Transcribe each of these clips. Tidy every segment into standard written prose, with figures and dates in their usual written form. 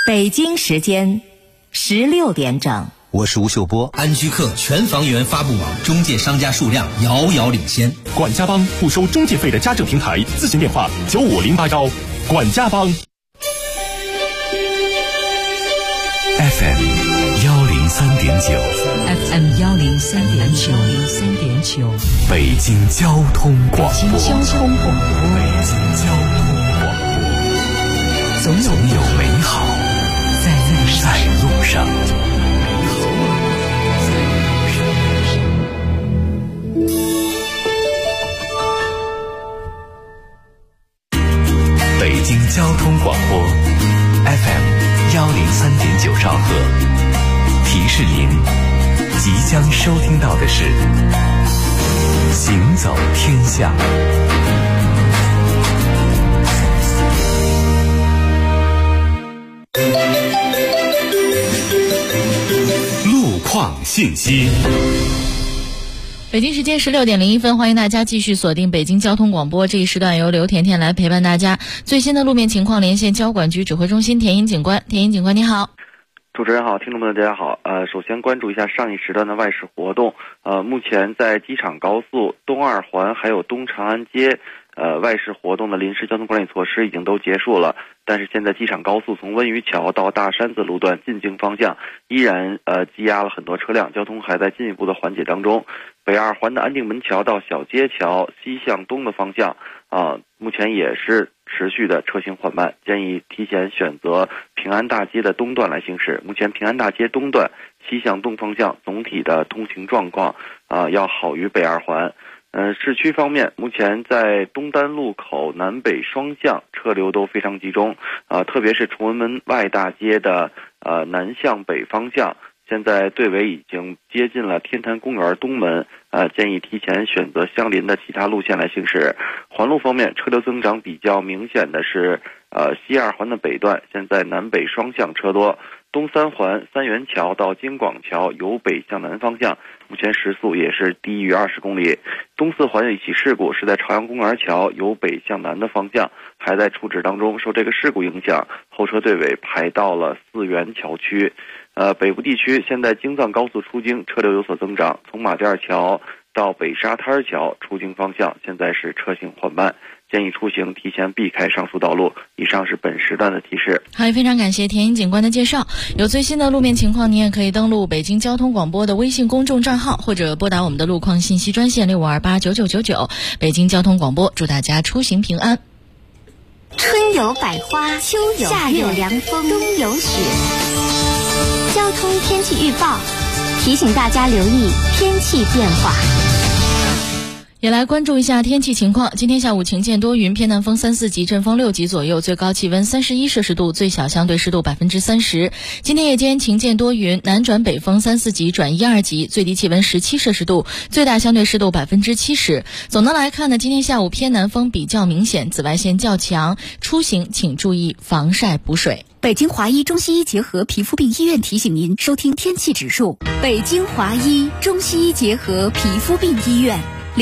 北京时间16点整。 我是吴秀波。 安居客全房源发布网中介商家数量遥遥领先。 管家帮不收中介费的家政平台，咨询电话95081。管家帮。 FM 103.9 FM 103.9 北京交通广播。 北京交通广播。 总有美好在路上。北京交通广播 FM 103.9兆赫，提示您即将收听到的是行走天下。路况信息。 北京时间16点01分，欢迎大家继续锁定北京交通广播。这一时段由刘甜甜来陪伴大家。最新的路面情况连线交管局指挥中心田英警官。田英警官你好。 主持人好，听众朋友大家好。首先关注一下上一时段的外事活动。目前在机场高速东二环还有东长安街外事活动的临时交通管理措施已经都结束了，但是现在机场高速从温榆桥到大山子路段进京方向依然积压了很多车辆，交通还在进一步的缓解当中。北二环的安定门桥到小街桥西向东的方向目前也是持续的车行缓慢，建议提前选择平安大街的东段来行驶。目前平安大街东段西向东方向总体的通行状况要好于北二环。市区方面，目前在东单路口南北双向车流都非常集中特别是崇文门外大街的南向北方向，现在队尾已经接近了天坛公园东门建议提前选择相邻的其他路线来行驶。环路方面，车流增长比较明显的是西二环的北段，现在南北双向车多。东三环三元桥到京广桥由北向南方向，目前时速也是低于20公里。东四环有一起事故是在朝阳公园桥由北向南的方向，还在处置当中。受这个事故影响，后车队尾排到了四元桥区。北部地区现在京藏高速出京车流有所增长，从马甸桥到北沙滩桥出京方向现在是车行缓慢，建议出行提前避开上述道路。以上是本时段的提示。 好，也非常感谢田英警官的介绍。有最新的路面情况，您也可以登录北京交通广播的微信公众账号，或者拨打我们的路况信息专线65289999。北京交通广播，祝大家出行平安。 春有百花，秋有夏有凉风，冬有雪。交通天气预报提醒大家留意天气变化。 也来关注一下天气情况。今天下午晴见多云，偏南风3、4级，阵风6级左右，最高气温31摄氏度，最小相对湿度30%。今天夜间晴见多云，南转北风3、4级转1、2级，最低气温17摄氏度，最大相对湿度70%。总的来看呢，今天下午偏南风比较明显，紫外线较强，出行请注意防晒补水。 北京华医中西医结合皮肤病医院提醒您收听天气指数。北京华医中西医结合皮肤病医院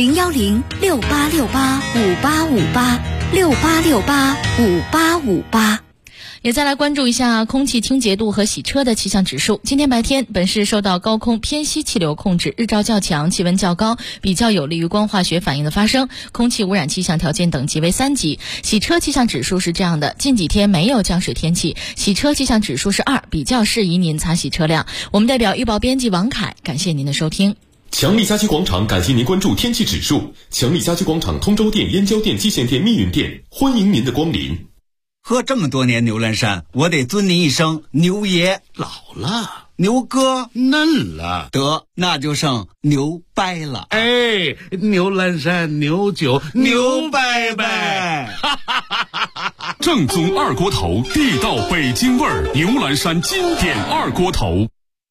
01068685858，68685858。 也再来关注一下空气清洁度和洗车的气象指数。今天白天，本市受到高空偏西气流控制，日照较强，气温较高，比较有利于光化学反应的发生，空气污染气象条件等级为3级。洗车气象指数是这样的，近几天没有降水天气，洗车气象指数是2，比较适宜您擦洗车辆。我们代表预报编辑王凯，感谢您的收听。 强力家居广场感谢您关注天气指数。强力家居广场通州店、燕郊店、蓟县店、密云店，欢迎您的光临。 喝这么多年牛栏山，我得尊您一声牛爷。 老了， 牛哥嫩了， 得那就剩牛掰了。 哎，牛栏山牛酒牛掰掰。 正宗二锅头，地道北京味儿，牛栏山经典二锅头。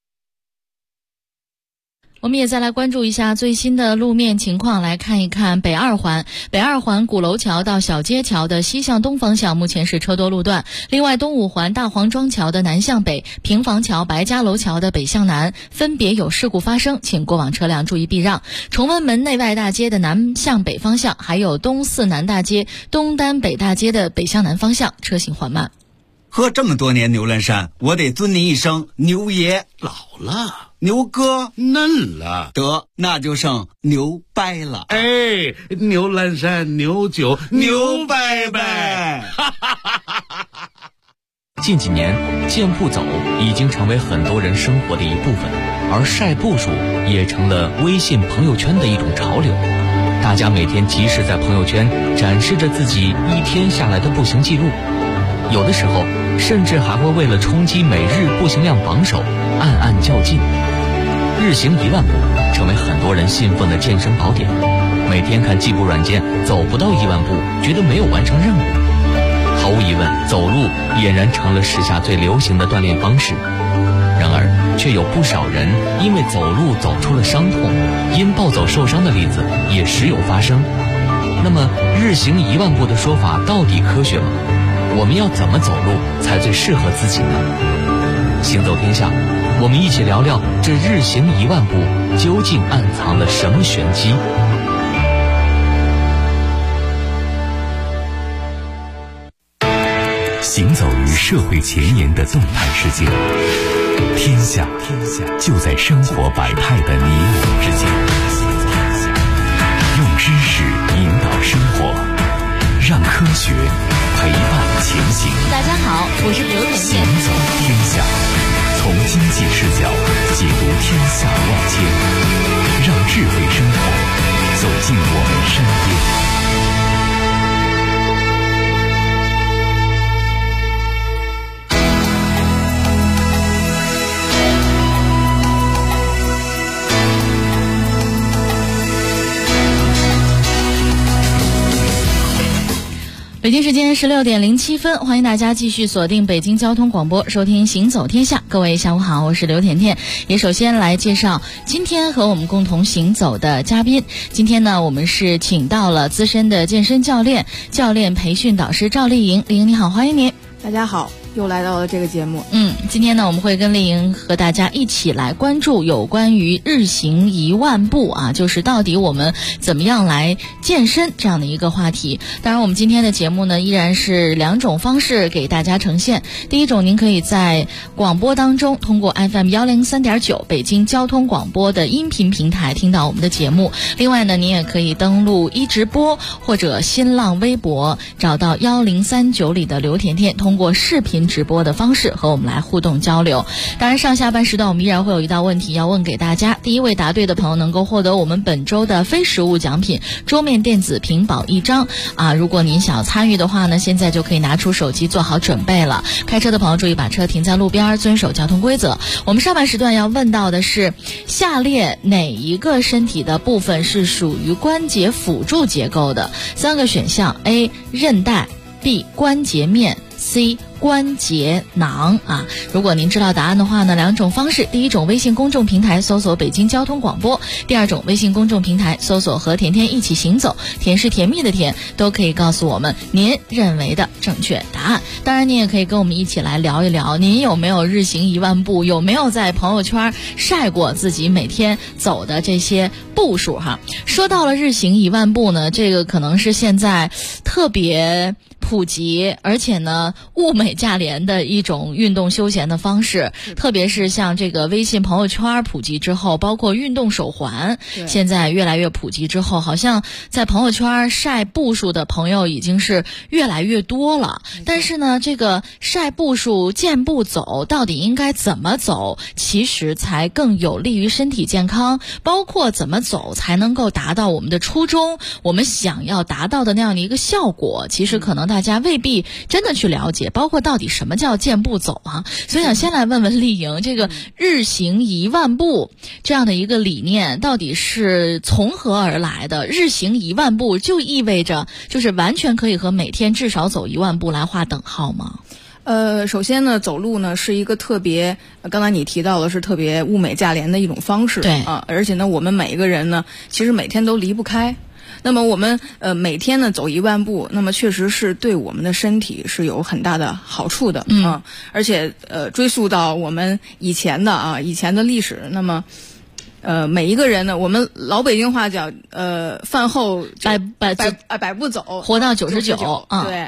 我们也再来关注一下最新的路面情况，来看一看北二环鼓楼桥到小街桥的西向东方向目前是车多路段。另外，东五环大黄庄桥的南向北，平房桥、白家楼桥的北向南分别有事故发生，请过往车辆注意避让。崇文门内外大街的南向北方向，还有东四南大街、东单北大街的北向南方向车行缓慢。 喝这么多年牛栏山，我得尊您一声牛爷。 老了， 牛哥嫩了， 得那就剩牛掰了。 哎，牛栏山牛酒牛掰掰。 近几年，健步走已经成为很多人生活的一部分，而晒步数也成了微信朋友圈的一种潮流。大家每天及时在朋友圈展示着自己一天下来的步行记录，有的时候甚至还会为了冲击每日步行量榜首暗暗较劲。日行1万步成为很多人信奉的健身宝典，每天看计步软件走不到1万步觉得没有完成任务。毫无疑问，走路俨然成了时下最流行的锻炼方式。然而却有不少人因为走路走出了伤痛，因暴走受伤的例子也时有发生。那么日行1万步的说法到底科学吗？我们要怎么走路才最适合自己呢？行走天下，我们一起聊聊这日行1万步究竟暗藏了什么玄机。 行走于社会前沿的动态世界，天下就在生活百态的你我之间。用知识引导生活，让科学陪伴前行。 大家好，我是刘甜甜。 行走天下，从经济视角解读天下万千，让智慧生活走进我们身边。 北京时间16点07分，欢迎大家继续锁定北京交通广播，收听行走天下。各位下午好，我是刘甜甜。也首先来介绍今天和我们共同行走的嘉宾。今天呢，我们是请到了资深的健身教练培训导师赵丽颖。丽颖你好，欢迎您。 大家好，又来到了这个节目。 今天呢，我们会跟丽颖和大家一起来关注有关于日行1万步啊，就是到底我们怎么样来健身这样的一个话题。当然，我们今天的节目呢，依然是2种方式给大家呈现。第一种，您可以在广播当中通过 FM 103.9北京交通广播的音频平台听到我们的节目。另外呢，您也可以登录直播或者新浪微博，找到1039里的刘甜甜，通过视频直播的方式和我们来互动交流。当然，上下半时段我们依然会有一道问题要问给大家，第一位答对的朋友能够获得我们本周的非实物奖品桌面电子屏保1张啊！如果您想要参与的话呢，现在就可以拿出手机做好准备了。开车的朋友注意把车停在路边，遵守交通规则。我们上半时段要问到的是，下列哪一个身体的部分是属于关节辅助结构的？3个选项 ：A. 韧带 B. 关节面 C. 关节囊啊！如果您知道答案的话呢，2种方式：第一种，微信公众平台搜索北京交通广播；第二种，微信公众平台搜索和甜甜一起行走，甜是甜蜜的甜，都可以告诉我们您认为的正确答案。当然，您也可以跟我们一起来聊一聊，您有没有日行1万步，有没有在朋友圈晒过自己每天走的这些步数哈？说到了日行1万步呢，这个可能是现在特别普及，而且呢物美价廉的一种运动休闲的方式，特别是像这个微信朋友圈普及之后，包括运动手环现在越来越普及之后，好像在朋友圈晒步数的朋友已经是越来越多了。但是呢，这个晒步数健步走到底应该怎么走，其实才更有利于身体健康，包括怎么走才能够达到我们的初衷，我们想要达到的那样的一个效果，其实可能大家未必真的去了解，包括到底什么叫健步走啊。所以想先来问问丽颖，这个日行1万步这样的一个理念到底是从何而来的？日行1万步就意味着就是完全可以和每天至少走1万步来划等号吗？ 首先呢，走路呢是一个特别，刚才你提到的是特别物美价廉的一种方式，对啊，而且呢，我们每一个人呢，其实每天都离不开。那么我们每天呢走1万步，那么确实是对我们的身体是有很大的好处的啊。而且追溯到我们以前的历史，那么每一个人呢，我们老北京话讲，饭后百步走， 活到99啊。 对，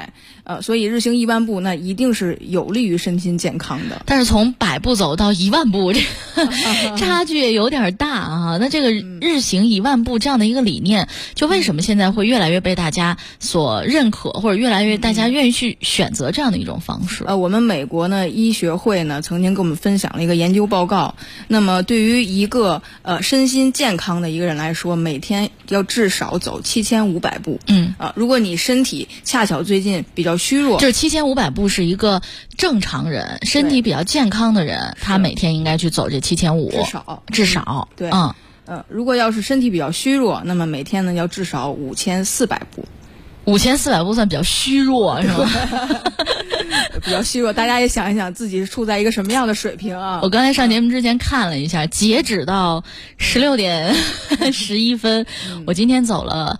所以日行1万步那一定是有利于身心健康的。 但是从100步走到1万步，这个差距也有点大啊。那这个日行1万步这样的一个理念，就为什么现在会越来越被大家所认可，或者越来越大家愿意去选择这样的一种方式？ 我们美国呢医学会呢曾经跟我们分享了一个研究报告。那么对于一个身心健康的一个人来说，每天要至少走7500步。如果你身体恰巧最近比较虚弱， 这7500步是一个正常人身体比较健康的人，他每天应该去走这7500，至少对。如果要是身体比较虚弱，那么每天呢要至少5400步。 5400步算比较虚弱是吗？ 比较虚弱，大家也想一想自己处在一个什么样的水平啊？ 我刚才上节目之前看了一下，截止到16点11分，我今天走了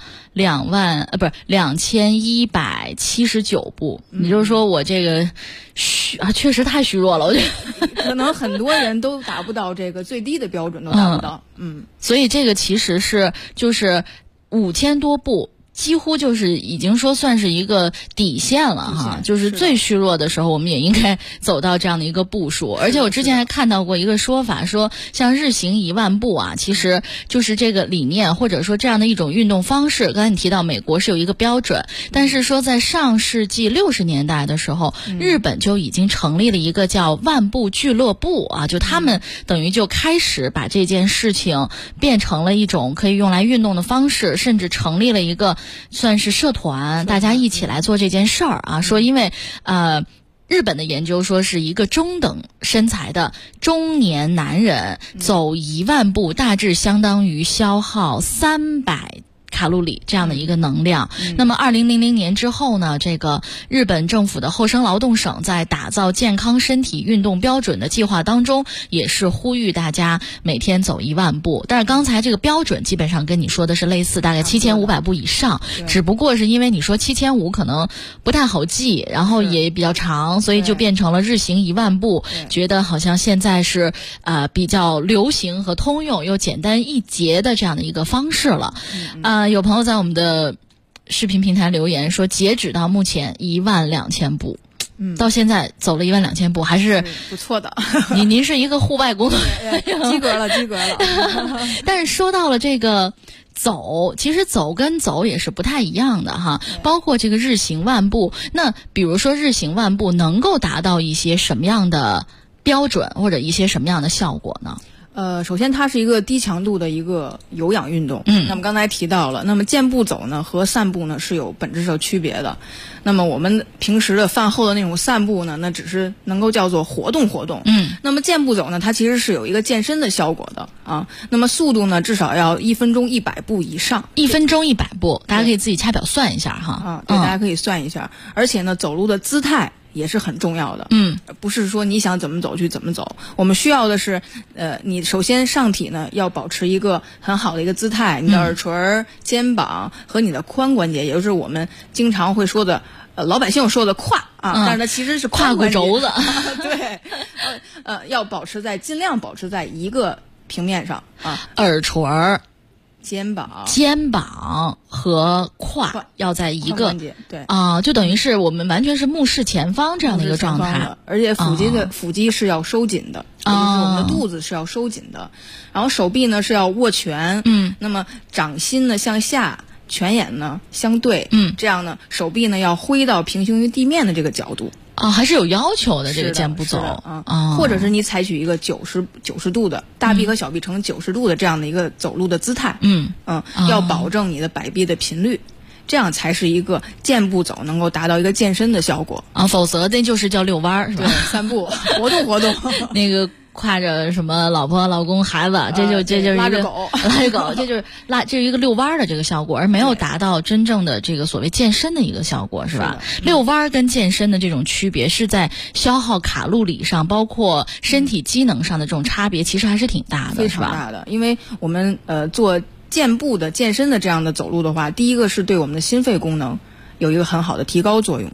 2179步。也就是说我这个确实太虚弱了，我觉得可能很多人都达不到这个最低的标准，都达不到。 所以这个其实是就是5000多步。几乎就是已经说算是一个底线了哈，就是最虚弱的时候我们也应该走到这样的一个步数。而且我之前还看到过一个说法，说像日行1万步啊，其实就是这个理念或者说这样的一种运动方式。刚才你提到美国是有一个标准，但是说在上世纪60年代的时候，日本就已经成立了一个叫万步俱乐部啊，就他们等于就开始把这件事情变成了一种可以用来运动的方式，甚至成立了一个算是社团，大家一起来做这件事儿啊。说因为日本的研究说是一个中等身材的中年男人走1万步大致相当于消耗300卡路里这样的一个能量。那么2000年之后呢，这个日本政府的厚生劳动省在打造健康身体运动标准的计划当中，也是呼吁大家每天走1万步。但是刚才这个标准基本上跟你说的是类似，大概7500步以上，只不过是因为你说7500可能不太好记，然后也比较长，所以就变成了日行1万步，觉得好像现在是比较流行和通用又简单易捷的这样的一个方式了。有朋友在我们的视频平台留言说，截止到目前12000步，到现在走了12000步，还是不错的。 您是一个户外工作及格了。 但是说到了这个走，其实走跟走也是不太一样的哈，包括这个日行万步。那比如说日行万步能够达到一些什么样的标准，或者一些什么样的效果呢？ 首先它是一个低强度的一个有氧运动。那么刚才提到了，那么健步走呢和散步呢是有本质上区别的。那么我们平时的饭后的那种散步呢，那只是能够叫做活动。那么健步走呢，它其实是有一个健身的效果的啊。那么速度呢，至少要1分钟100步以上。 1分钟100步，大家可以自己掐表算一下哈。 对，大家可以算一下。而且呢，走路的姿态也是很重要的。不是说你想怎么走去怎么走，我们需要的是你首先上体呢要保持一个很好的一个姿态，你的耳垂、肩膀和你的髋关节，也就是我们经常会说的老百姓说的胯啊，但是它其实是胯骨轴子。 对，要尽量保持在一个平面上啊， 耳垂、 肩膀和胯要在一个， 对就等于是我们完全是目视前方这样的一个状态， 而且腹肌是要收紧的，也就是我们的肚子是要收紧的，然后手臂呢是要握拳，那么掌心呢向下，拳眼呢相对，这样呢手臂呢要挥到平行于地面的这个角度。 还是有要求的这个健步走或者是你采取一个90度的大臂和小臂成90度的这样的一个走路的姿态，要保证你的摆臂的频率，这样才是一个健步走能够达到一个健身的效果否则那就是叫遛弯是吧？ 散步活动那个挎着什么老婆、老公、孩子，这就是拉着狗， 这就是一个遛弯的这个效果，而没有达到真正的这个所谓健身的一个效果，是吧？遛弯跟健身的这种区别是在消耗卡路里上，包括身体机能上的这种差别，其实还是挺大的， 非常大的。因为我们做健步的健身的这样的走路的话，第一个是对我们的心肺功能有一个很好的提高作用，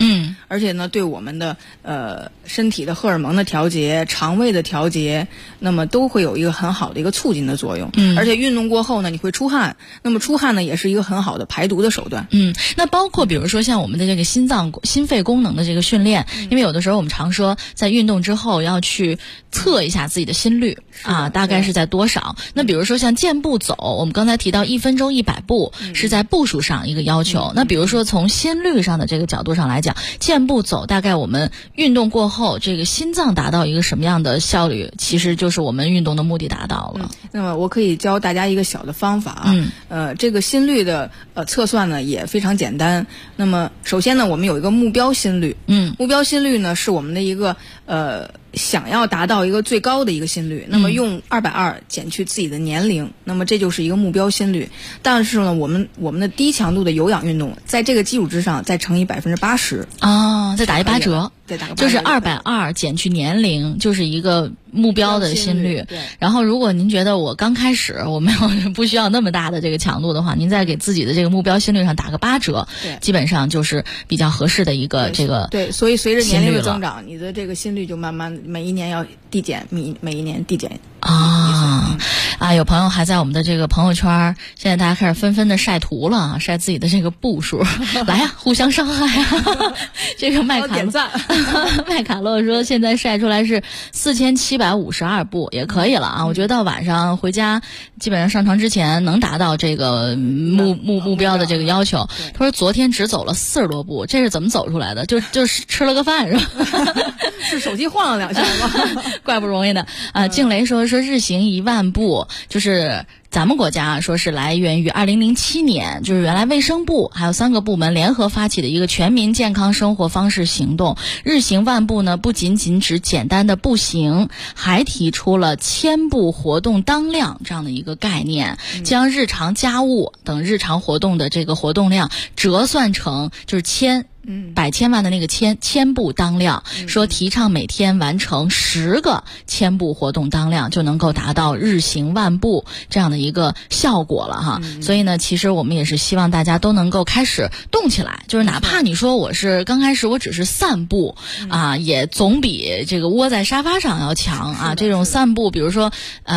而且呢，对我们的身体的荷尔蒙的调节、肠胃的调节，那么都会有一个很好的一个促进的作用。而且运动过后呢，你会出汗，那么出汗呢也是一个很好的排毒的手段。 那包括比如说像我们的这个心肺功能的这个训练，因为有的时候我们常说在运动之后要去测一下自己的心率啊，大概是在多少。那比如说像健步走，我们刚才提到1分钟100步是在步数上一个要求。那比如说从心率上的这个角度上来讲，健步走大概我们运动过后，这个心脏达到一个什么样的效率，其实就是我们运动的目的达到了。 那么我可以教大家一个小的方法啊，这个心率的测算呢也非常简单。那么首先呢，我们有一个目标心率，目标心率呢是我们的一个想要达到一个最高的一个心率，那么用220减去自己的年龄，那么这就是一个目标心率。但是呢，我们的低强度的有氧运动，在这个基础之上再乘以80% 啊，再打一8折， 再打个8折， 就是220减去年龄，就是一个目标的心率。 对。 然后，如果您觉得我刚开始我不需要那么大的这个强度的话，您再给自己的这个目标心率上打个8折，基本上就是比较合适的一个这个。 对，所以随着年龄的增长，你的这个心率就慢慢每一年要递减，每一年递减。 有朋友还在我们的这个朋友圈，现在大家开始纷纷的晒图了，晒自己的这个步数，来呀，互相伤害啊！这个麦卡洛说现在晒出来是4752步，也可以了啊。我觉得到晚上回家，基本上上床之前能达到这个目标的这个要求。他说昨天只走了40多步，这是怎么走出来的？就是吃了个饭是吧？ 是手机晃了2下吗？ 怪不容易的啊！静雷说日行1万步，就是咱们国家说是来源于2007年，就是原来卫生部还有3个部门联合发起的一个全民健康生活方式行动。日行万步呢，不仅仅指简单的步行，还提出了1000步活动当量这样的一个概念，将日常家务等日常活动的这个活动量折算成就是百千万的那个1000步当量，说提倡每天完成10个1000步活动当量，就能够达到日行万步这样的一个效果了哈。所以呢，其实我们也是希望大家都能够开始动起来，就是哪怕你说刚开始我只是散步啊，也总比这个窝在沙发上要强啊。这种散步，比如说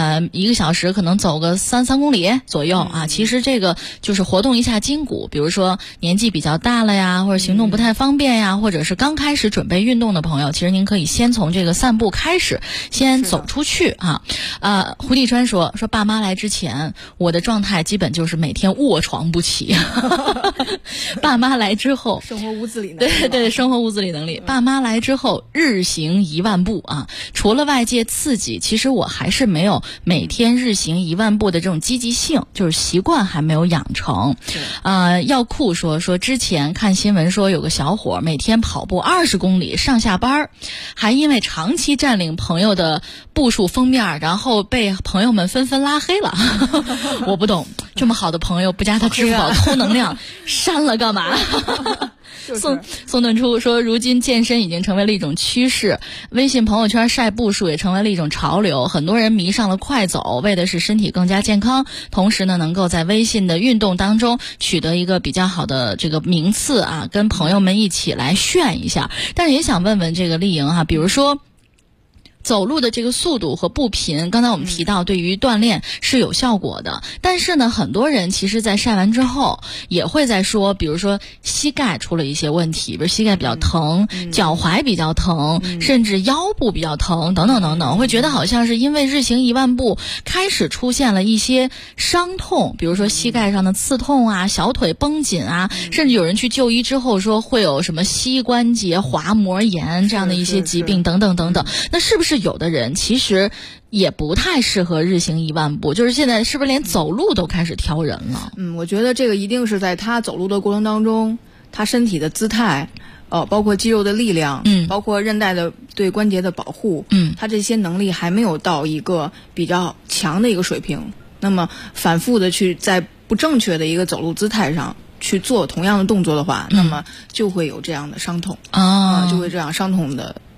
1个小时可能走个3公里左右啊，其实这个就是活动一下筋骨。比如说年纪比较大了呀，或者行动不太方便呀，或者是刚开始准备运动的朋友，其实您可以先从这个散步开始，先走出去啊。胡地川说爸妈来之前，我的状态基本就是每天卧床不起。爸妈来之后， 生活无自理能力， 对，生活无自理能力。爸妈来之后，日行1万步啊，除了外界刺激，其实我还是没有每天日行1万步的这种积极性，就是习惯还没有养成。耀酷说之前看新闻说有个小伙每天跑步20公里上下班，还因为长期占领朋友的步数封面，然后被朋友们纷纷拉黑了。我不懂，这么好的朋友不加他支付宝偷能量，删了干嘛？宋顿初说，如今健身已经成为了一种趋势，微信朋友圈晒步数也成为了一种潮流，很多人迷上了快走，为的是身体更加健康，同时呢能够在微信的运动当中取得一个比较好的这个名次啊，跟朋友们一起来炫一下。但是也想问问这个丽莹比如说走路的这个速度和步频，刚才我们提到对于锻炼是有效果的，但是呢很多人其实在晒完之后也会在说，比如说膝盖出了一些问题，比如膝盖比较疼，脚踝比较疼，甚至腰部比较疼等等等等，会觉得好像是因为日行1万步开始出现了一些伤痛，比如说膝盖上的刺痛啊，小腿绷紧啊，甚至有人去就医之后说会有什么膝关节滑膜炎这样的一些疾病等等等等。那是不是有的人其实也不太适合日行1万步，就是现在是不是连走路都开始挑人了？ 我觉得这个一定是在他走路的过程当中，他身体的姿态包括肌肉的力量，包括韧带的对关节的保护，他这些能力还没有到一个比较强的一个水平，那么反复的去在不正确的一个走路姿态上去做同样的动作的话，那么就会有这样的伤痛就会这样伤痛的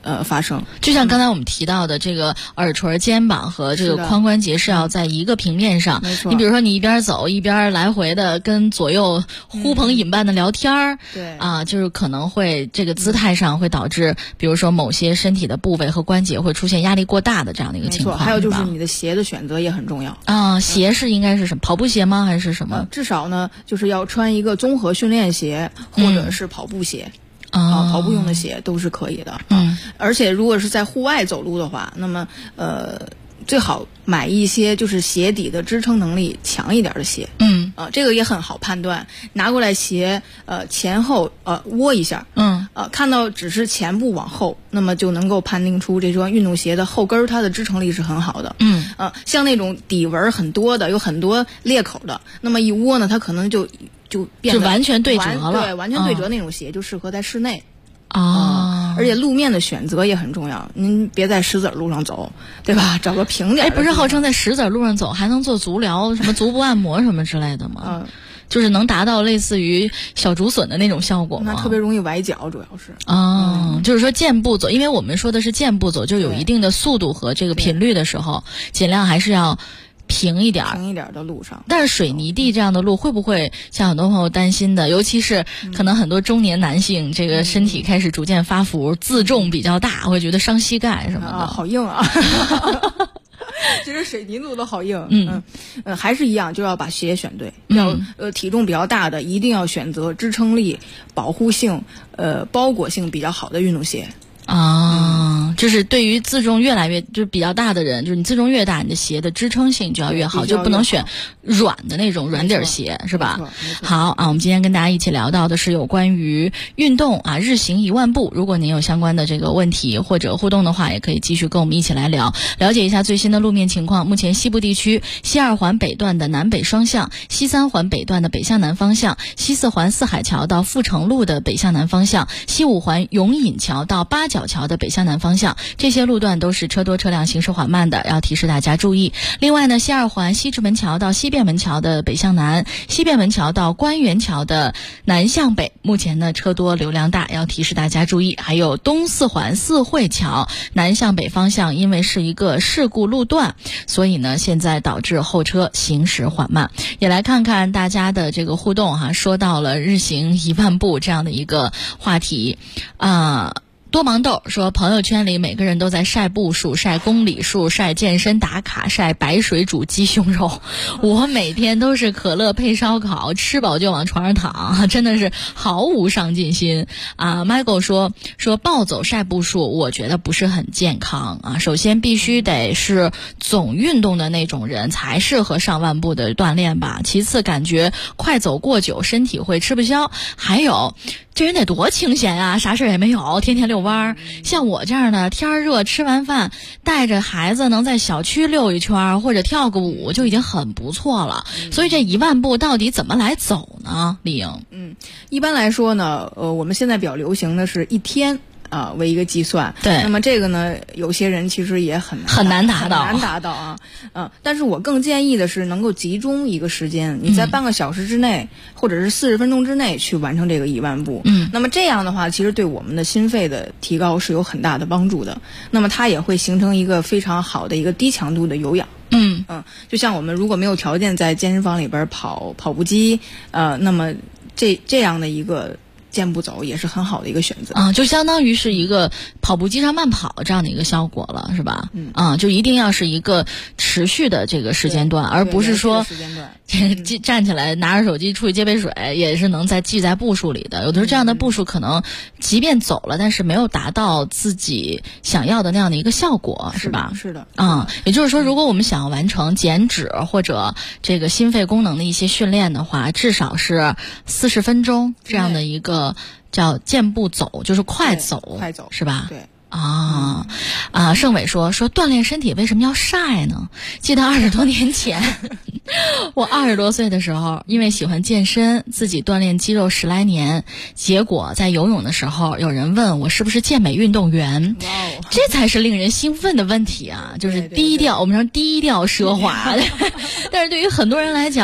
发生。 就像刚才我们提到的，这个耳垂、肩膀和这个髋关节是要在一个平面上。 没错。 你比如说，你一边走一边来回的跟左右呼朋引伴的聊天对啊，就是可能会这个姿态上会导致，比如说某些身体的部位和关节会出现压力过大的这样的一个情况。 还有就是你的鞋的选择也很重要啊。鞋是应该是什么？跑步鞋吗？还是什么？ 至少呢，就是要穿一个综合训练鞋或者是跑步鞋。跑步用的鞋都是可以的。而且如果是在户外走路的话，那么最好买一些就是鞋底的支撑能力强一点的鞋。这个也很好判断。拿过来鞋前后窝一下。看到只是前部往后，那么就能够判定出这双运动鞋的后跟它的支撑力是很好的。像那种底纹很多的，有很多裂口的，那么一窝呢，它可能就变得完全对折了。 对，完全对折那种鞋就适合在室内。而且路面的选择也很重要，您别在石子路上走，对吧？找个平点。 不是号称在石子路上走还能做足疗，什么足部按摩什么之类的吗？就是能达到类似于小竹笋的那种效果吗？ 那特别容易崴脚，主要是。 就是说健步走，因为我们说的是健步走，就有一定的速度和这个频率的时候，尽量还是要平一点的路上。 但是水泥地这样的路会不会像很多朋友担心的，尤其是可能很多中年男性这个身体开始逐渐发福，自重比较大，会觉得伤膝盖什么的。 好硬啊。其实水泥路都好硬。还是一样，就要把鞋选对。要体重比较大的一定要选择支撑力、保护性、包裹性比较好的运动鞋。 就是对于自重越来越就比较大的人，就是你自重越大，你的鞋的支撑性就要越好，就不能选软的那种软底鞋，是吧？好啊，我们今天跟大家一起聊到的是有关于运动啊，日行10000步。如果您有相关的这个问题或者互动的话，也可以继续跟我们一起来聊，了解一下最新的路面情况。目前西部地区西2环北段的南北双向，西3环北段的北向南方向，西4环四海桥到阜成路的北向南方向，西5环永隐桥到八角桥的北向南方向，这些路段都是车多车辆行驶缓慢的，要提示大家注意。另外呢，西2环西直门桥到西便门桥的北向南，西便门桥到官园桥的南向北，目前呢车多流量大，要提示大家注意。还有东4环四惠桥南向北方向，因为是一个事故路段，所以呢现在导致后车行驶缓慢。也来看看大家的这个互动哈，说到了日行10000步这样的一个话题多芒豆说，朋友圈里每个人都在晒步数、晒公里数、晒健身打卡、晒白水煮鸡胸肉。我每天都是可乐配烧烤，吃饱就往床上躺，真的是毫无上进心啊。Michael 说暴走晒步数，我觉得不是很健康啊。首先必须得是总运动的那种人才适合上万步的锻炼吧。其次，感觉快走过久，身体会吃不消。还有，这人得多清闲啊，啥事也没有，天天遛弯。像我这样的，天热吃完饭带着孩子能在小区溜一圈或者跳个舞就已经很不错了。所以这10000步到底怎么来走呢？丽颖？ 一般来说呢，我们现在比较流行的是一天为一个计算。 对， 那么这个呢，有些人其实也很难达到啊。但是我更建议的是能够集中一个时间，你在半个小时之内，或者是40分钟之内去完成这个10000步。那么这样的话，其实对我们的心肺的提高是有很大的帮助的。那么它也会形成一个非常好的一个低强度的有氧。就像我们如果没有条件在健身房里边跑步机，那么这样的一个健步走也是很好的一个选择就相当于是一个跑步机上慢跑这样的一个效果了，是吧？就一定要是一个持续的这个时间段，而不是说站起来拿着手机出去接杯水，也是能记在步数里的。有的时候这样的步数可能即便走了，但是没有达到自己想要的那样的一个效果，是吧？ 是的。 也就是说，如果我们想要完成减脂或者这个心肺功能的一些训练的话，至少是40分钟这样的一个叫健步走，就是快走，是吧？ 对。 盛伟说锻炼身体为什么要晒呢？记得20多年前我20多岁的时候，因为喜欢健身，自己锻炼肌肉10来年，结果在游泳的时候有人问我是不是健美运动员。这才是令人兴奋的问题啊，就是低调，我们说低调奢华但是对于很多人来讲，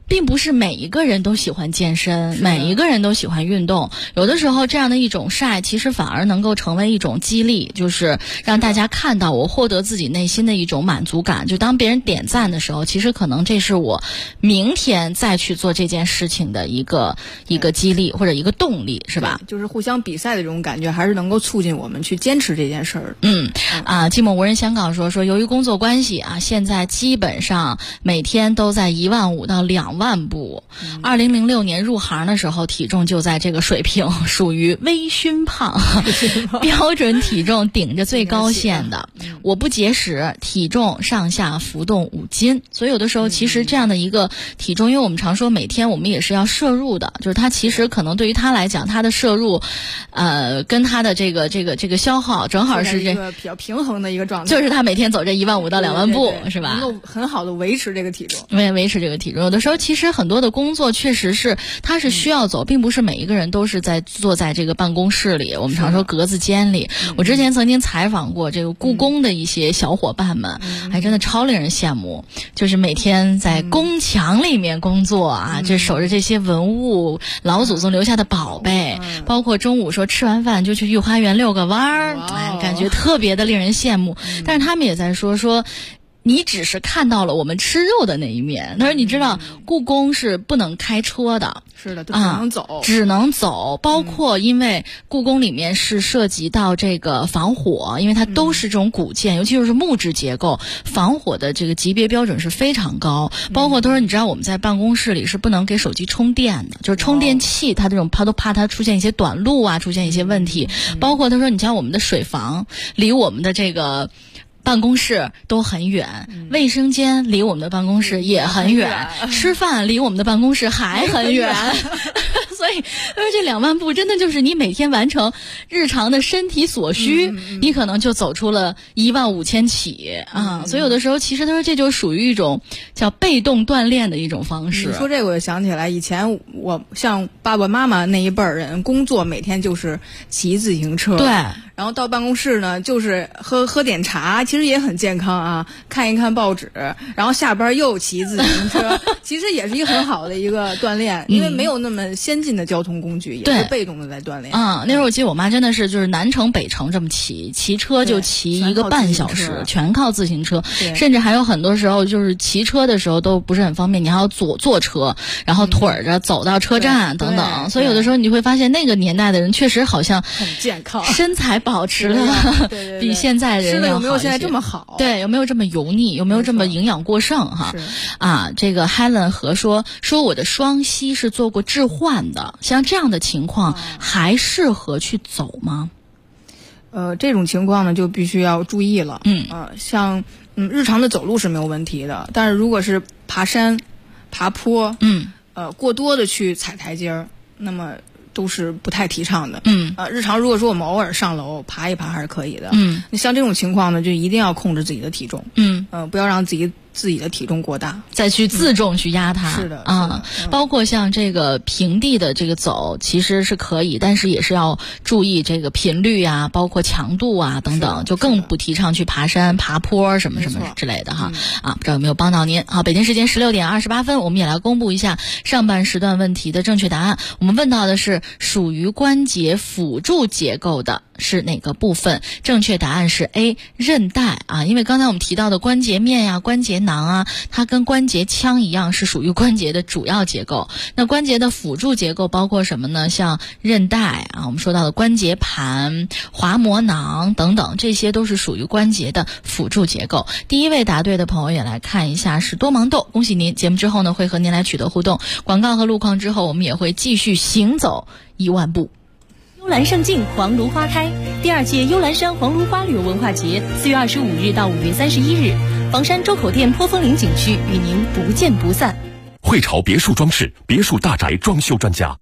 并不是每一个人都喜欢健身，每一个人都喜欢运动。有的时候这样的一种晒，其实反而能够成为一种激励，就是让大家看到我获得自己内心的一种满足感。就当别人点赞的时候，其实可能这是我明天再去做这件事情的一个激励或者一个动力，是吧？ 就是互相比赛的这种感觉，还是能够促进我们去坚持这件事儿。 寂寞无人香港说由于工作关系啊，现在基本上每天都在15000到2万步。2006年入行的时候，体重就在这个水平，属于微醺胖，标准体重顶着最高线的。我不节食，体重上下浮动5斤。所以有的时候其实这样的一个体重，因为我们常说每天我们也是要摄入的，就是它其实可能对于他来讲，他的摄入跟他的这个消耗正好是这个比较平衡的一个状态， 就是他每天走这15000到2万步，是吧？ 能够很好的维持这个体重， 维持这个体重。有的时候其实很多的工作确实是他是需要走，并不是每一个人都是坐在这个办公室里，我们常说格子间里。我之前曾经采访过这个故宫的一些小伙伴们，还真的超令人羡慕，就是每天在宫墙里面工作啊，这守着这些文物，老祖宗留下的宝贝，包括中午说吃完饭就去御花园遛个弯儿，感觉特别的令人羡慕。但是他们也在说你只是看到了我们吃肉的那一面。他说你知道故宫是不能开车的， 是的，只能走， 包括因为故宫里面是涉及到这个防火，因为它都是这种古建，尤其是木质结构，防火的这个级别标准是非常高。包括他说你知道我们在办公室里是不能给手机充电的，就是充电器它都怕它出现一些短路啊，出现一些问题。包括他说你像我们的水房离我们的这个办公室都很远，卫生间离我们的办公室也很远，吃饭离我们的办公室还很远。所以这2万步真的就是你每天完成日常的身体所需，你可能就走出了15000起啊。所以有的时候其实他说这就属于一种叫被动锻炼的一种方式。 你说这个我就想起来，以前我像爸爸妈妈那一辈儿人工作每天就是骑自行车， 对， 然后到办公室呢就是喝点茶，其实也很健康啊，看一看报纸，然后下班又骑自行车其实也是一个很好的一个锻炼，因为没有那么先进的交通工具，也是被动的在锻炼。 那时候我记得我妈真的是就是南城北城这么骑车就骑1个半小时，全靠自行车，甚至还有很多时候就是骑车的时候都不是很方便，你还要坐车，然后腿着走到车站等等。所以有的时候你会发现那个年代的人确实好像很健康， 身材保持了比现在人吃的有没有现在这么好？ 对，有没有这么油腻？有没有这么营养过剩？哈这个 Helen 和说我的双膝是做过置换的，像这样的情况还适合去走吗？ 这种情况呢就必须要注意了。像日常的走路是没有问题的，但是如果是爬山、爬坡，过多的去踩台阶儿，那么都是不太提倡的。日常如果说我们偶尔上楼爬一爬还是可以的。那像这种情况呢，就一定要控制自己的体重。不要让自己的体重过大， 再去自重去压它。 是的包括像这个平地的这个走其实是可以，但是也是要注意这个频率啊，包括强度啊等等，就更不提倡去爬山爬坡什么什么之类的哈。不知道有没有帮到您。好，北京时间16点28分，我们也来公布一下上半时段问题的正确答案。我们问到的是属于关节辅助结构的是哪个部分？正确答案是 A 韧带啊，因为刚才我们提到的关节面呀、关节囊啊，它跟关节腔一样是属于关节的主要结构。那关节的辅助结构包括什么呢？像韧带啊，我们说到的关节盘、滑膜囊等等，这些都是属于关节的辅助结构。第一位答对的朋友也来看一下是多芒豆，恭喜您！节目之后呢会和您来取得互动，广告和路况之后我们也会继续行走1万步。 幽兰胜境，黄芦花开。第2届幽兰山黄芦花旅游文化节4月25日到5月31日，房山周口店坡峰岭景区与您不见不散。 汇潮别墅装饰，别墅大宅装修专家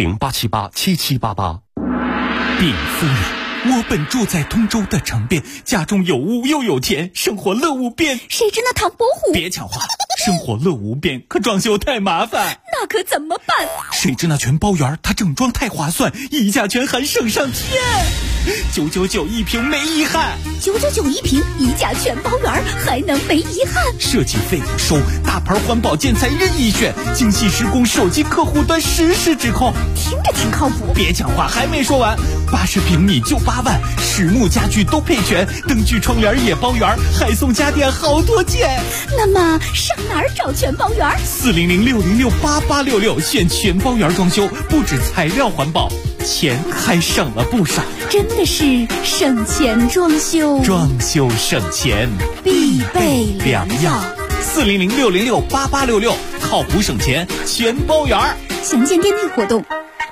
，400-878-7788。 禀夫人，我本住在通州的城边，家中有屋又有田，生活乐无边。 谁知那唐伯虎？ 别抢话，生活乐无边，可装修太麻烦。 那可怎么办？ 谁知那全包园，它整装太划算，溢价权还省上天。 999一瓶没遗憾 ，999一瓶，宜家全包圆，还能没遗憾？ 设计费不收，大牌环保建材任意选，精细施工，手机客户端实时指控， 听着挺靠谱。 别讲话，还没说完，80平米就8万，实木家具都配全，灯具窗帘也包圆，还送家电好多件。 那么上哪儿找全包圆 ？400-606-8866，选全包圆装修，不止材料环保，钱还省了不少。 真的是省钱装修， 装修省钱必备良药。 400-606-8866，靠谱省钱全包圆。 详见店内活动。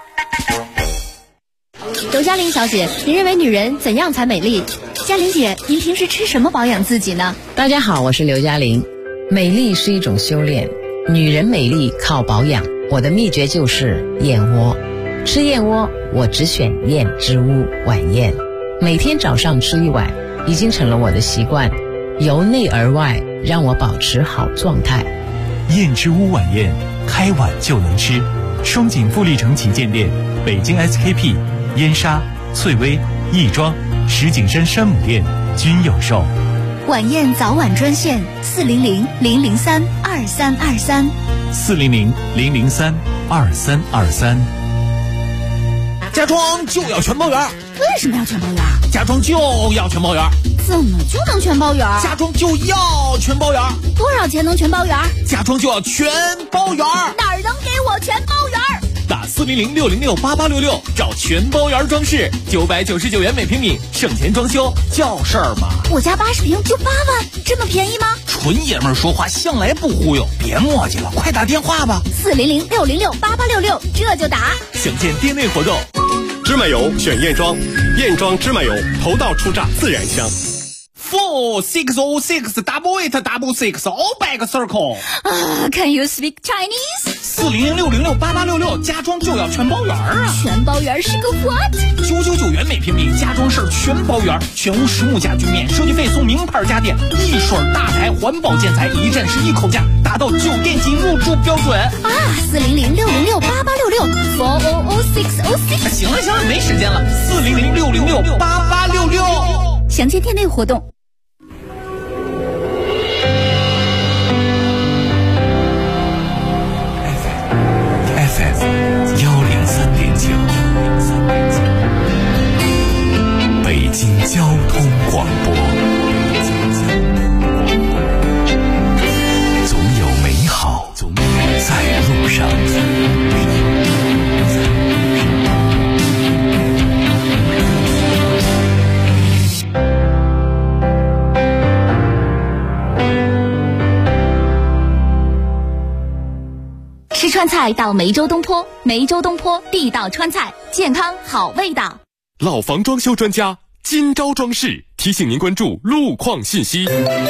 刘嘉玲小姐，您认为女人怎样才美丽？ 嘉玲姐，您平时吃什么保养自己呢？ 大家好，我是刘嘉玲。美丽是一种修炼，女人美丽靠保养。我的秘诀就是燕窝。吃燕窝，我只选燕之屋晚宴，每天早上吃一碗，已经成了我的习惯，由内而外让我保持好状态。 燕之屋晚宴，开碗就能吃。双井富力城旗舰店、北京 SKP、燕莎、翠微、亦庄、石景山山姆店均有售。 晚宴早晚专线400-003-2323 400-003-2323。家装就要全包圆。 为什么要全包圆？ 家装就要全包圆。 怎么就能全包圆？ 家装就要全包圆。 多少钱能全包圆？ 家装就要全包圆。 哪儿能给我全包圆？ 打400-606-8866，找全包圆装饰，999元每平米，省钱装修叫事儿嘛。 我家80平就8万，这么便宜吗？ 纯爷们儿说话向来不忽悠，别磨叽了，快打电话吧。 400-606-8866，这就打。 详见店内活动。 芝麻油选燕庄，燕庄芝麻油头道出榨自然香。 4-606-88866 all back circle。 Can you speak Chinese？ 400-606-8866，家装就要全包圆啊！ 全包圆是个 what？ 999元每平米，家装事儿全包圆，全屋实木家具免设计费送名牌家电，一水大牌环保建材，一站式一口价，达到酒店级入住标准啊！400-606-8866 400-606。 行了，没时间了。400-606-8866， 详见店内活动。 北京交通广播，总有美好在路上。 吃川菜到梅州东坡，梅州东坡地道川菜，健康好味道。 老房装修专家金招装饰提醒您关注路况信息。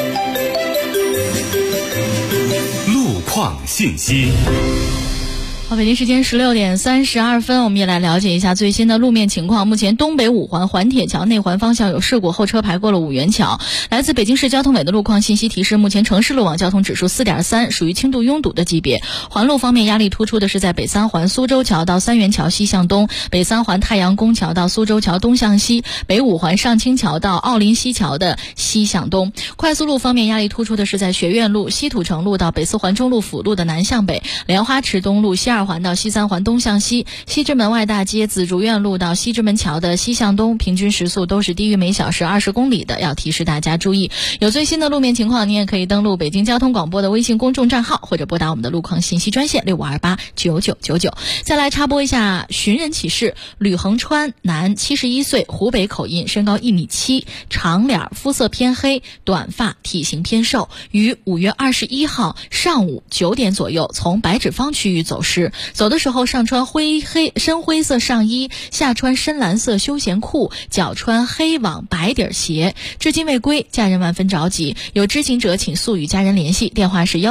路况信息。 好，北京时间16点32分，我们也来了解一下最新的路面情况。目前东北5环环铁桥内环方向有事故，后车排过了五元桥。来自北京市交通委的路况信息提示，目前城市路网交通指数4.3，属于轻度拥堵的级别。环路方面，压力突出的是在北3环苏州桥到三元桥西向东，北3环太阳宫桥到苏州桥东向西，北5环上清桥到奥林西桥的西向东。快速路方面，压力突出的是在学院路、西土城路到北4环中路辅路的南向北，莲花池东路西2环到西3环东向西，西直门外大街紫竹院路到西直门桥的西向东，平均时速都是低于每小时20公里的，要提示大家注意。有最新的路面情况，你也可以登录北京交通广播的微信公众账号，或者拨打我们的路况信息专线65289999。再来插播一下寻人启事：吕恒川，男，71岁，湖北口音，身高1.7米，长脸，肤色偏黑，短发，体型偏瘦，于5月21号上午9点左右从白纸坊区域走失。走的时候上穿深灰色上衣，下穿深蓝色休闲裤，脚穿黑网白底鞋，至今未归，家人万分着急，有知情者请速与家人联系，电话是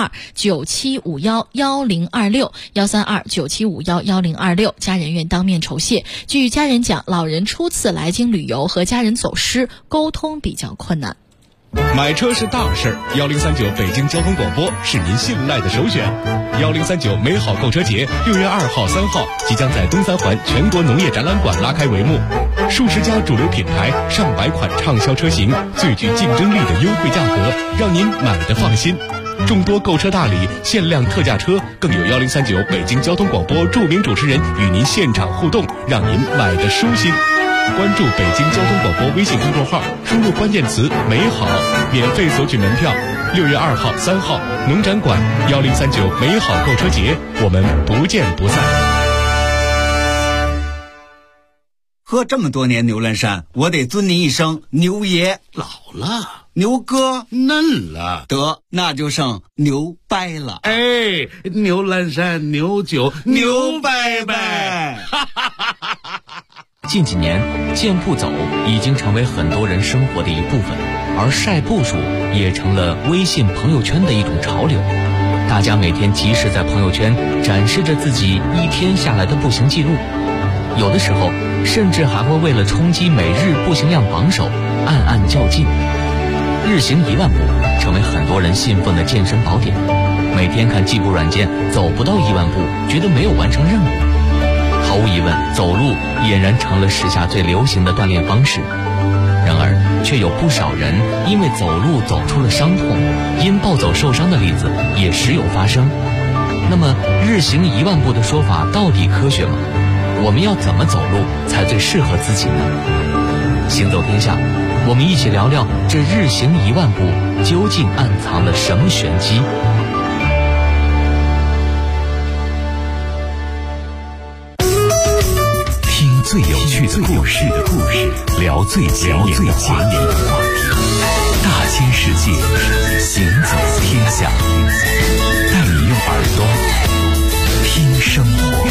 132-9751-1026 132-9751-1026，家人愿当面酬谢。据家人讲，老人初次来京旅游，和家人走失，沟通比较困难。 买车是大事，1039北京交通广播是您信赖的首选。1039美好购车节6月2号、3号即将在东三环全国农业展览馆拉开帷幕。 数十家主流品牌、上百款畅销车型，最具竞争力的优惠价格，让您买得放心。众多购车大礼、限量特价车，更有1039北京交通广播著名主持人与您现场互动，让您买得舒心。关注北京交通广播微信公众号，输入关键词“美好”，免费索取门票。6月2号、3号，农展馆1039美好购车节，我们不见不散。 喝这么多年牛栏山，我得尊您一声牛爷。 老了， 牛哥嫩了， 得那就剩牛掰了。 哎，牛栏山牛酒牛掰掰。 近几年，健步走已经成为很多人生活的一部分，而晒步数也成了微信朋友圈的一种潮流。大家每天及时在朋友圈展示着自己一天下来的步行记录，有的时候甚至还会为了冲击每日步行量榜首暗暗较劲。日行1万步成为很多人信奉的健身宝典，每天看计步软件走不到1万步，觉得没有完成任务。毫无疑问，走路俨然成了时下最流行的锻炼方式。然而，却有不少人因为走路走出了伤痛，因暴走受伤的例子也时有发生。那么，日行1万步的说法到底科学吗？我们要怎么走路才最适合自己呢？行走天下，我们一起聊聊这日行1万步究竟暗藏了什么玄机。 最有趣的故事，聊最前沿的话题，大千世界，行走天下，带你用耳朵听生活。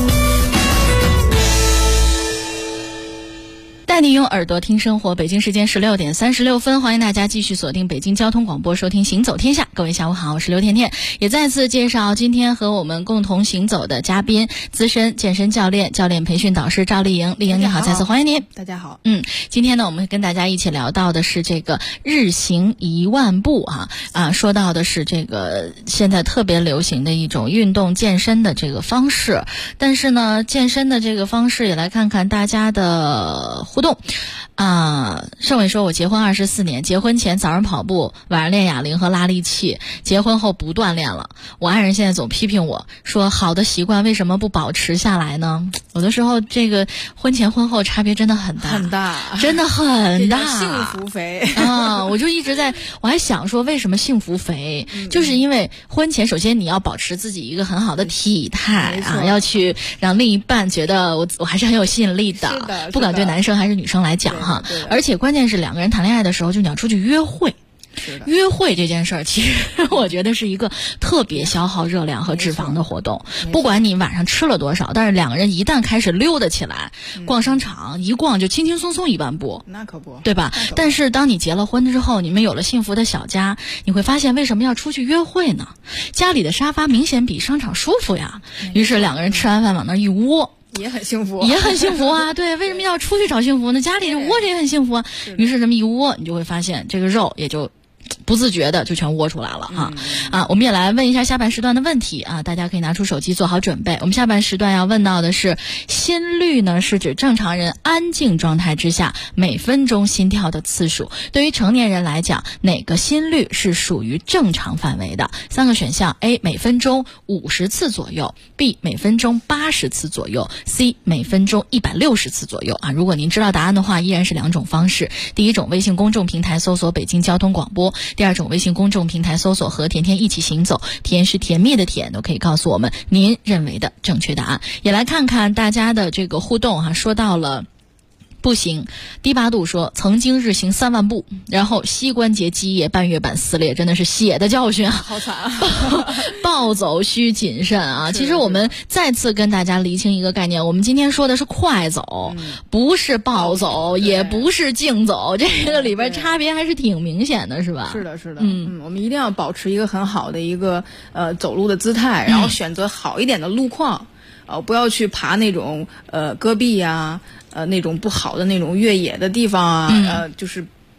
带你用耳朵听生活。北京时间16点36分，欢迎大家继续锁定北京交通广播，收听行走天下。各位下午好，我是刘甜甜，也再次介绍今天和我们共同行走的嘉宾，资深健身教练、教练培训导师赵丽颖。丽颖你好，再次欢迎您。 大家好。 今天呢，我们跟大家一起聊到的是这个日行1万步说到的是这个现在特别流行的一种运动健身的这个方式。但是呢，健身的这个方式也来看看大家的互动。盛伟说，我结婚24年，结婚前早上跑步，晚上练哑铃和拉力器，结婚后不锻炼了。我爱人现在总批评我说，好的习惯为什么不保持下来呢？有的时候这个婚前婚后差别真的很大，真的很大， 幸福肥我就一直我还想说，为什么幸福肥？就是因为婚前首先你要保持自己一个很好的体态要去让另一半觉得我还是很有吸引力的，不管对男生还是女生来讲而且关键是两个人谈恋爱的时候，就你要出去约会。约会这件事儿，其实我觉得是一个特别消耗热量和脂肪的活动。不管你晚上吃了多少，但是两个人一旦开始溜达起来，逛商场一逛就轻轻松松1万步， 那可不， 对吧？但是当你结了婚之后，你们有了幸福的小家，你会发现为什么要出去约会呢？家里的沙发明显比商场舒服呀。于是两个人吃完饭往那儿一窝。 也很幸福， 对，为什么要出去找幸福呢？家里窝着也很幸福于是这么一窝，你就会发现这个肉也就不自觉的就全窝出来了我们也来问一下下半时段的问题大家可以拿出手机做好准备。我们下半时段要问到的是，心率呢是指正常人安静状态之下每分钟心跳的次数。对于成年人来讲，哪个心率是属于正常范围的？3个选项： A 每分钟50次左右， B 每分钟80次左右， C 每分钟160次左右如果您知道答案的话，依然是2种方式。第一种，微信公众平台搜索北京交通广播；第二种，微信公众平台搜索和甜甜一起行走，甜是甜蜜的甜，都可以告诉我们您认为的正确答案。也来看看大家的这个互动说到了步行，低八度说曾经日行3万步，然后膝关节肌液半月板撕裂，真的是血的教训好惨暴走需谨慎其实我们再次跟大家厘清一个概念，我们今天说的是快走，不是暴走，也不是竞走，这个里边差别还是挺明显的，是吧？ 是的我们一定要保持一个很好的一个走路的姿态，然后选择好一点的路况不要去爬那种戈壁那种不好的那种越野的地方就是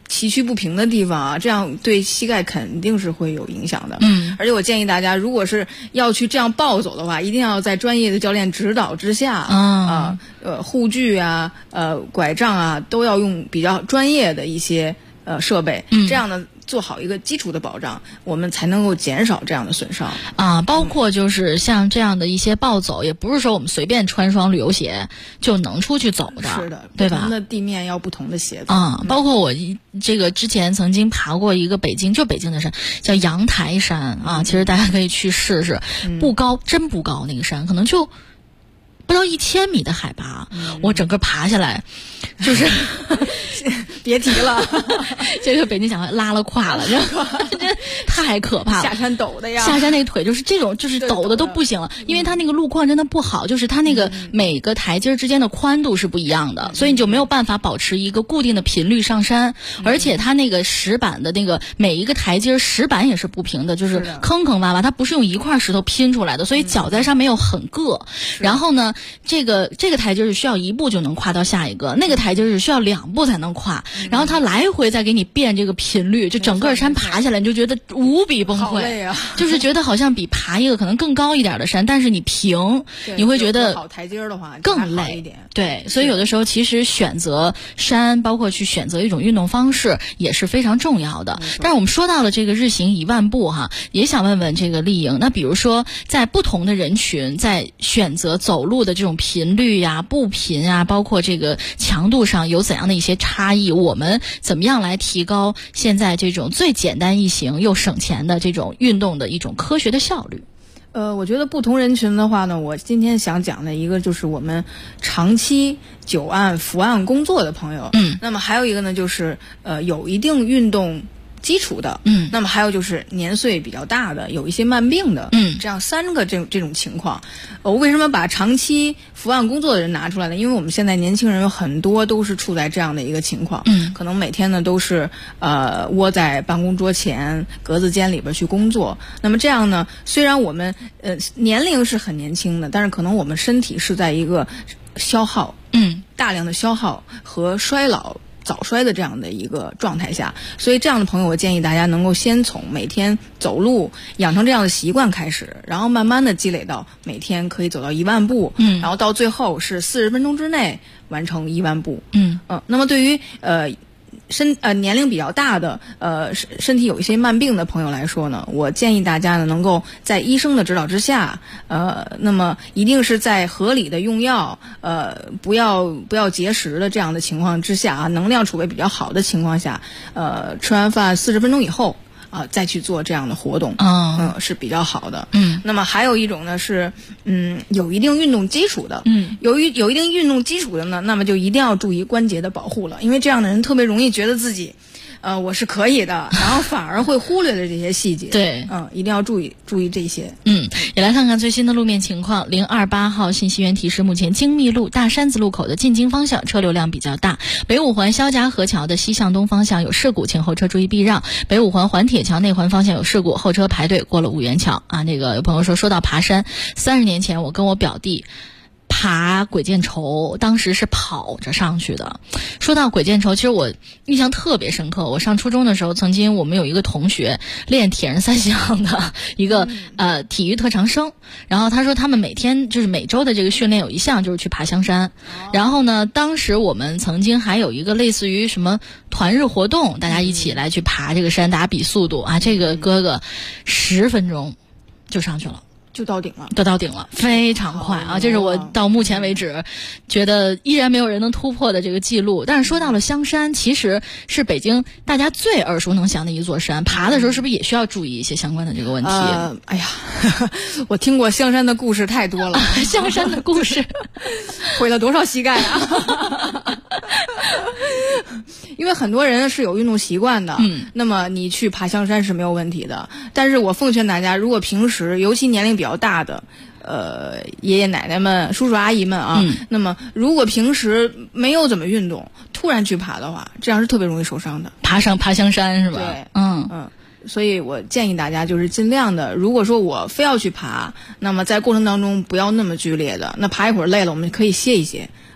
崎岖不平的地方啊，这样对膝盖肯定是会有影响的。而且我建议大家，如果是要去这样暴走的话，一定要在专业的教练指导之下护具啊、拐杖啊，都要用比较专业的一些设备，这样呢做好一个基础的保障，我们才能够减少这样的损伤啊。包括就是像这样的一些暴走，也不是说我们随便穿双旅游鞋就能出去走的， 是的， 对吧？ 不同的地面要不同的鞋子包括我这个之前曾经爬过一个北京的山，叫阳台山啊，其实大家可以去试试，不高，真不高，那个山可能就不到1000米的海拔，我整个爬下来就是别提了， 这个北京讲话拉了胯了，真太可怕了。 下山陡的呀， 下山那个腿就是这种，就是陡的都不行了，因为它那个路况真的不好，就是它那个每个台阶之间的宽度是不一样的，所以你就没有办法保持一个固定的频率上山，而且它那个石板的那个每一个台阶石板也是不平的，就是坑坑洼洼，它不是用一块石头拼出来的，所以脚在上面又很硌。然后呢，这个台阶是需要1步就能跨到下一个，那个台阶是需要2步才能跨。然后它来回再给你变这个频率，就整个山爬下来，你就觉得无比崩溃， 累啊！ 就是觉得好像比爬一个可能更高一点的山，但是你平，你会觉得好台阶的话更累一点。 对，所以有的时候其实选择山，包括去选择一种运动方式，也是非常重要的。但是我们说到了这个日行1万步哈，也想问问这个丽颖，那比如说在不同的人群在选择走路的这种频率呀、步频啊，包括这个强度上有怎样的一些差异？我们怎么样来提高现在这种最简单易行又省钱的这种运动的一种科学的效率？ 我觉得不同人群的话呢，我今天想讲的一个就是我们长期久按伏案工作的朋友，那么还有一个呢就是有一定运动基础的，那么还有就是年岁比较大的，有一些慢病的，这样3个这种情况。我为什么把长期伏案工作的人拿出来呢？因为我们现在年轻人有很多都是处在这样的一个情况，可能每天呢都是窝在办公桌前格子间里边去工作。那么这样呢，虽然我们年龄是很年轻的，但是可能我们身体是在一个消耗，大量的消耗和衰老早衰的这样的一个状态下，所以这样的朋友，我建议大家能够先从每天走路养成这样的习惯开始，然后慢慢的积累到每天可以走到1万步，然后到最后是40分钟之内完成1万步。那么对于年龄比较大的身体有一些慢病的朋友来说呢，我建议大家呢能够在医生的指导之下，那么一定是在合理的用药，不要节食的这样的情况之下啊，能量储备比较好的情况下，吃完饭40分钟以后再去做这样的活动，是比较好的。那么还有一种呢是，有一定运动基础的，有一定运动基础的呢，那么就一定要注意关节的保护了，因为这样的人特别容易觉得自己，我是可以的，然后反而会忽略了这些细节。 对， 一定要注意这些。 也来看看最新的路面情况。028号信息源提示，目前京密路大山子路口的进京方向车流量比较大，北五环肖家河桥的西向东方向有事故，请后车注意避让。北五环环铁桥内环方向有事故，后车排队过了五元桥啊。那个有朋友说到爬山，30年前我跟我表弟爬鬼见愁，当时是跑着上去的。说到鬼见愁，其实我印象特别深刻。我上初中的时候，曾经我们有一个同学练铁人3项的一个体育特长生，然后他说他们每天就是每周的这个训练有一项就是去爬香山。然后呢，当时我们曾经还有一个类似于什么团日活动，大家一起来去爬这个山，大家比速度啊。这个哥哥10分钟就上去了。 就到顶了， 非常快啊！这是我到目前为止觉得依然没有人能突破的这个记录。但是说到了香山，其实是北京大家最耳熟能详的一座山，爬的时候是不是也需要注意一些相关的这个问题？ 哎呀，我听过香山的故事太多了， 香山的故事毁了多少膝盖啊！因为很多人是有运动习惯的，那么你去爬香山是没有问题的。但是我奉劝大家，如果平时尤其年龄比较大的爷爷奶奶们、叔叔阿姨们啊，那么如果平时没有怎么运动，突然去爬的话，这样是特别容易受伤的。 爬香山是吧？ 对，所以我建议大家就是尽量的，如果说我非要去爬，那么在过程当中不要那么剧烈的，那爬一会儿累了，我们可以歇一歇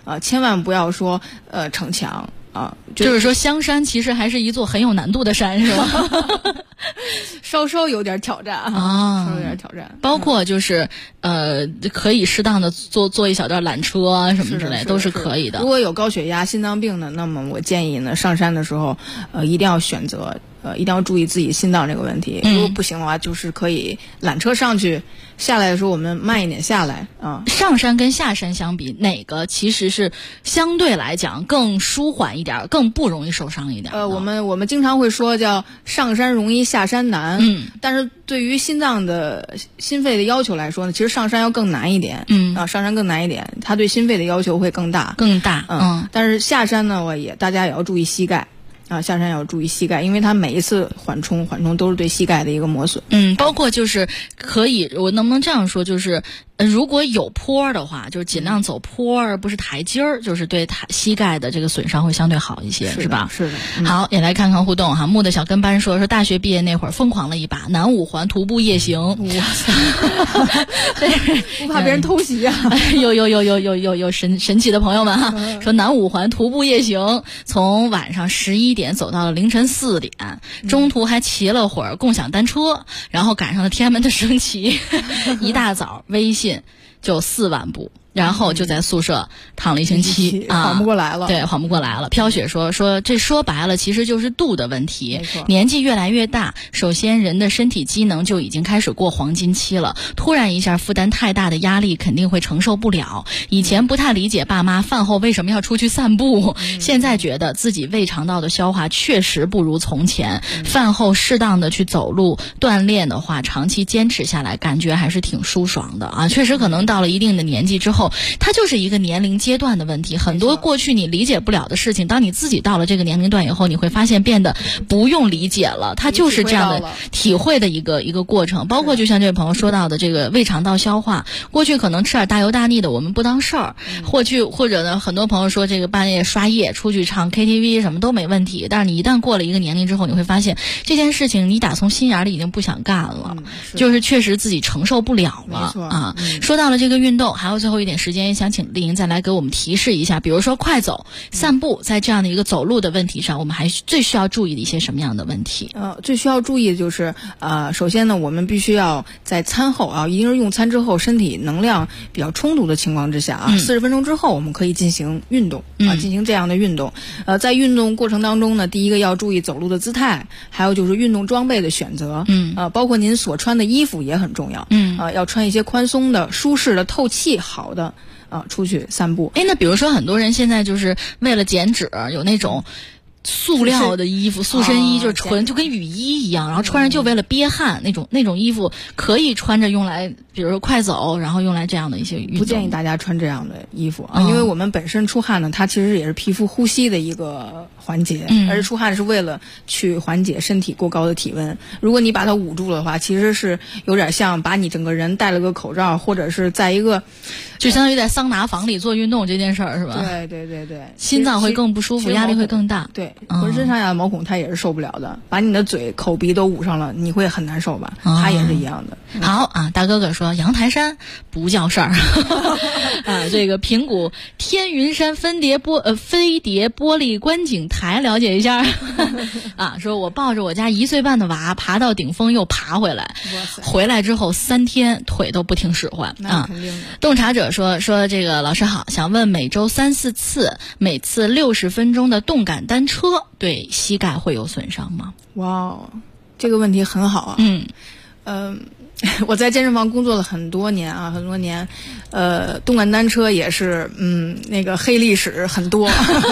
千万不要说逞强。 就是说香山其实还是一座很有难度的山，是吧？ 稍稍有点挑战啊，稍稍有点挑战。 包括就是可以适当的坐一小段缆车啊什么之类都是可以的。 如果有高血压、心脏病的，那么我建议呢，上山的时候一定要选择一定要注意自己心脏这个问题。如果不行的话，就是可以缆车上去，下来的时候我们慢一点下来啊。 上山跟下山相比，哪个其实是相对来讲更舒缓一点，更不容易受伤一点？ 我们经常会说叫上山容易下山难。但是对于心肺的要求来说呢，其实上山要更难一点。上山更难一点，它对心肺的要求会更大。但是下山呢，大家也要注意膝盖。下山要注意膝盖，因为它每一次缓冲都是对膝盖的一个磨损。 包括就是可以，我能不能这样说，就是如果有坡的话，就是尽量走坡而不是台阶儿，就是对膝盖的这个损伤会相对好一些，是吧？ 是的。 好，也来看看互动哈。木的小跟班说大学毕业那会儿疯狂了一把南五环徒步夜行， 哇塞，不怕别人偷袭啊！ 有神奇的朋友们哈，说南五环徒步夜行，从晚上11点走到了凌晨4点，中途还骑了会儿共享单车，然后赶上了天安门的升旗，一大早微信就4万步。然后就在宿舍躺了1星期缓不过来了。 对，缓不过来了。飘雪说这说白了其实就是度的问题。年纪越来越大，首先人的身体机能就已经开始过黄金期了，突然一下负担太大的压力肯定会承受不了。以前不太理解爸妈饭后为什么要出去散步，现在觉得自己胃肠道的消化确实不如从前，饭后适当的去走路锻炼的话，长期坚持下来感觉还是挺舒爽的啊。确实可能到了一定的年纪之后，它就是一个年龄阶段的问题，很多过去你理解不了的事情，当你自己到了这个年龄段以后，你会发现变得不用理解了，它就是这样的体会的一个过程。包括就像这位朋友说到的这个胃肠道消化，过去可能吃点大油大腻的我们不当事儿，或者呢很多朋友说这个半夜刷夜出去唱 KTV 什么都没问题，但是你一旦过了一个年龄之后，你会发现这件事情你打从心眼里已经不想干了，就是确实自己承受不了了啊。说到了这个运动，还有最后一点时间，也想请丽莹再来给我们提示一下，比如说快走、散步，在这样的一个走路的问题上，我们还最需要注意的一些什么样的问题？ 最需要注意的就是首先呢，我们必须要在餐后一定是用餐之后，身体能量比较充足的情况之下40分钟之后，我们可以进行运动进行这样的运动。在运动过程当中呢，第一个要注意走路的姿态，还有就是运动装备的选择。包括您所穿的衣服也很重要。要穿一些宽松的、舒适的、透气好的出去散步。 那比如说很多人现在就是为了减脂，有那种塑料的衣服，塑身衣，就是纯就跟雨衣一样，然后穿上就为了憋汗，那种衣服可以穿着用来，比如说快走，然后用来这样的一些运动。 不建议大家穿这样的衣服因为我们本身出汗呢，它其实也是皮肤呼吸的一个环节，而出汗是为了去缓解身体过高的体温。如果你把它捂住了的话，其实是有点像把你整个人戴了个口罩，或者是在一个就相当于在桑拿房里做运动这件事儿，是吧？ 对， 心脏会更不舒服，压力会更大。 对，浑身上下的毛孔它也是受不了的，把你的嘴、口鼻都捂上了，你会很难受吧？它也是一样的。 好大哥哥说阳台山不叫事儿这个平谷天云山飞碟玻璃观景台了解一下说我抱着我家1岁半的娃爬到顶峰又爬回来，回来之后3天腿都不听使唤洞察者说这个老师好，想问每周3-4次，每次60分钟的动感单车对膝盖会有损伤吗？ 哇，这个问题很好我在健身房工作了很多年动感单车也是那个黑历史很多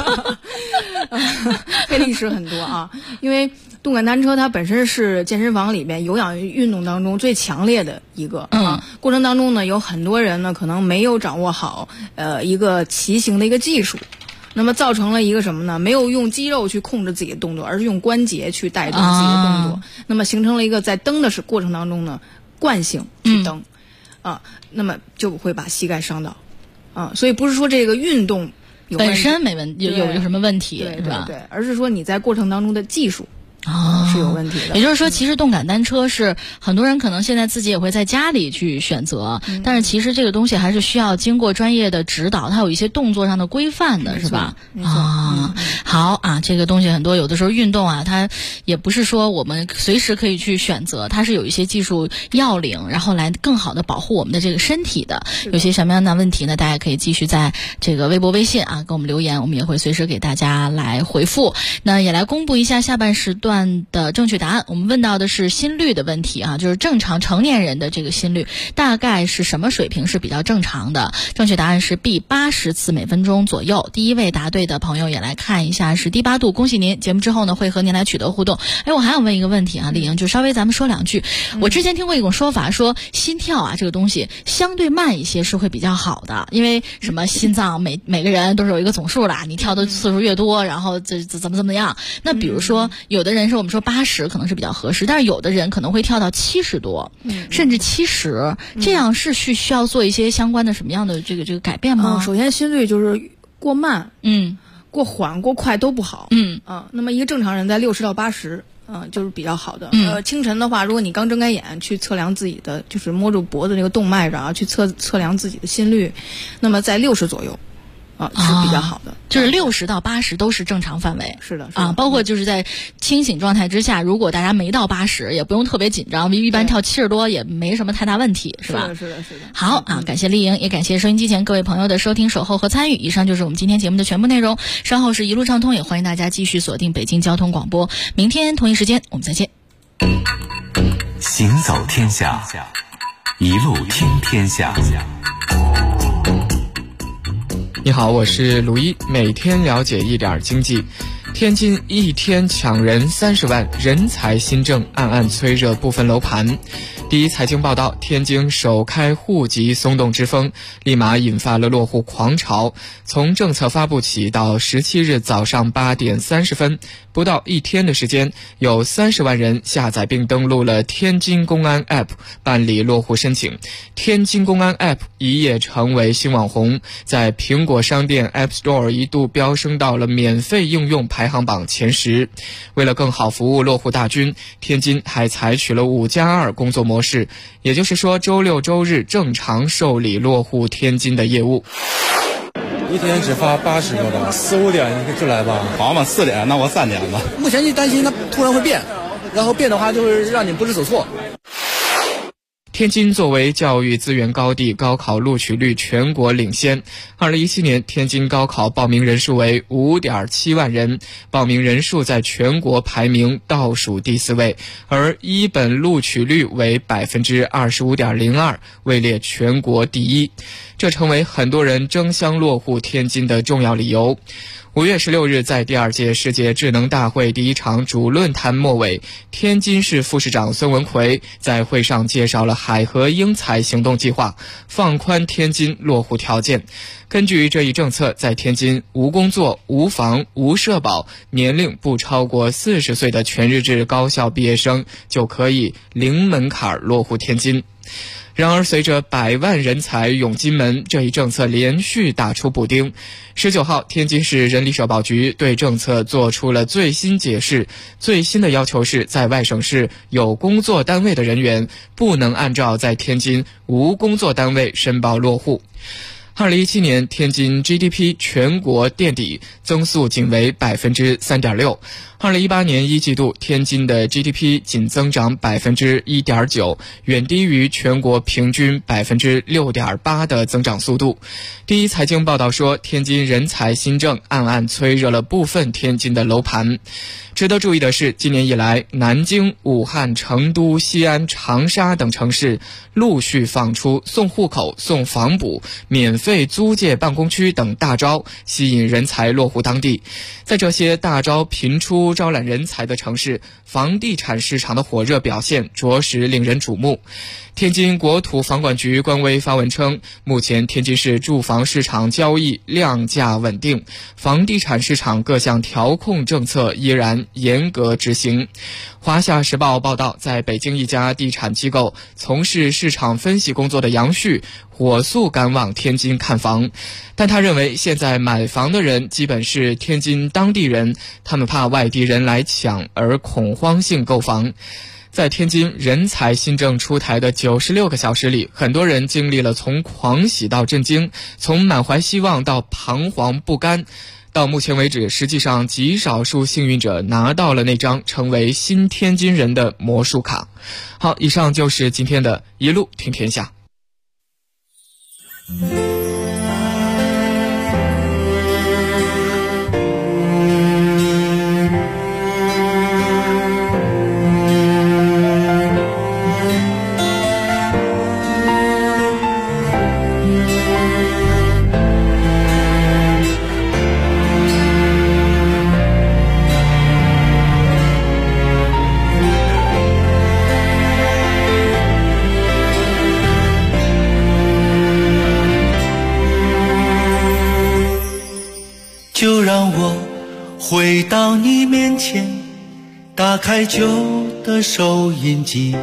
因为动感单车它本身是健身房里面有氧运动当中最强烈的一个过程当中呢，有很多人呢可能没有掌握好一个骑行的一个技术，那么造成了一个什么呢？没有用肌肉去控制自己的动作，而是用关节去带动自己的动作，那么形成了一个在蹬的过程当中呢惯性去蹬那么就会把膝盖伤到所以不是说这个运动本身没有什么问题， 是吧？对，而是说你在过程当中的技术是有问题的。 也就是说，其实动感单车是很多人可能现在自己也会在家里去选择，但是其实这个东西还是需要经过专业的指导，它有一些动作上的规范的，是吧？好啊，这个东西很多，有的时候运动啊，它也不是说我们随时可以去选择，它是有一些技术要领，然后来更好的保护我们的这个身体的。有些什么样的问题呢？大家可以继续在这个微博、微信啊给我们留言，我们也会随时给大家来回复。那也来公布一下下半时段的正确答案。我们问到的是心率的问题啊，就是正常成年人的这个心率大概是什么水平是比较正常的？正确答案是 B 80次每分钟左右。第一位答对的朋友也来看一下是第8度，恭喜您！节目之后呢会和您来取得互动。我还想问一个问题啊，丽颖，就稍微咱们说两句。我之前听过一种说法，说心跳啊这个东西相对慢一些是会比较好的，因为什么心脏每个人都是有一个总数的，你跳的次数越多，然后这怎么样。那比如说有的人是我们说80可能是比较合适，但是有的人可能会跳到70多，甚至70，这样是需要做一些相关的什么样的这个改变吗？ 首先心率就是过慢，过缓过快都不好，那么一个正常人在60到80。就是比较好的。清晨的话，如果你刚睁开眼去测量自己的，就是摸住脖子这个动脉上去测量自己的心率，那么在60左右。是比较好的， 就是60到80都是正常范围。 是的包括就是在清醒状态之下，如果大家没到80，也不用特别紧张，一般跳70多也没什么太大问题，是吧？ 是的。 好啊，感谢丽颖，也感谢收音机前各位朋友的收听、守候和参与。以上就是我们今天节目的全部内容。稍后是一路畅通，也欢迎大家继续锁定北京交通广播。明天同一时间我们再见。 行走天下，一路听天下。 你好，我是卢一，每天了解一点经济。天津一天抢人30万，人才新政暗暗催热部分楼盘。第一财经报道，天津首开户籍松动之风，立马引发了落户狂潮。从政策发布起到17日早上8点30分，不到1天的时间，有30万人下载并登录了天津公安 App 办理落户申请。天津公安 App 一夜成为新网红，在苹果商店 App Store 一度飙升到了免费应用排行榜前10。为了更好服务落户大军，天津还采取了5+2工作模式，也就是说周六周日正常受理落户天津的业务。 一天只发80多张，4、5点就来吧。 好嘛，4点，那我3点吧。 目前就担心它突然会变，然后变的话就是让你不知所措。 天津作为教育资源高地，高考录取率全国领先。2017年，天津高考报名人数为5.7万人，报名人数在全国排名倒数第4位，而一本录取率为25.02%，位列全国第一。这成为很多人争相落户天津的重要理由。5月16日，在第2届世界智能大会第1场主论坛末尾，天津市副市长孙文奎在会上介绍了海河英才行动计划，放宽天津落户条件。根据这一政策，在天津无工作、无房、无社保，年龄不超过40岁的全日制高校毕业生就可以零门槛落户天津。然而，随着100万人才涌金门，这一政策连续打出补丁。19号，天津市人力社保局对政策做出了最新解释，最新的要求是在外省市有工作单位的人员不能按照在天津无工作单位申报落户。2017年，天津 GDP 全国垫底，增速仅为 3.6%。2018年1季度，天津的 GDP 仅增长 1.9%， 远低于全国平均 6.8% 的增长速度。第一财经报道说，天津人才新政暗暗催热了部分天津的楼盘。值得注意的是，今年以来，南京、武汉、成都、西安、长沙等城市陆续放出送户口、送房补、免费租借办公区等大招，吸引人才落户当地。在这些大招频出招揽人才的城市，房地产市场的火热表现着实令人瞩目。天津国土房管局官微发文称，目前天津市住房市场交易量价稳定，房地产市场各项调控政策依然严格执行。华夏时报报道，在北京一家地产机构从事市场分析工作的杨旭火速赶往天津看房。但他认为现在买房的人基本是天津当地人，他们怕外地人来抢而恐慌性购房。在天津人才新政出台的96个小时里，很多人经历了从狂喜到震惊，从满怀希望到彷徨不甘。到目前为止，实际上极少数幸运者拿到了那张成为新天津人的魔术卡。好，以上就是今天的一路听天下。 就让我回到你面前，打开旧的收音机，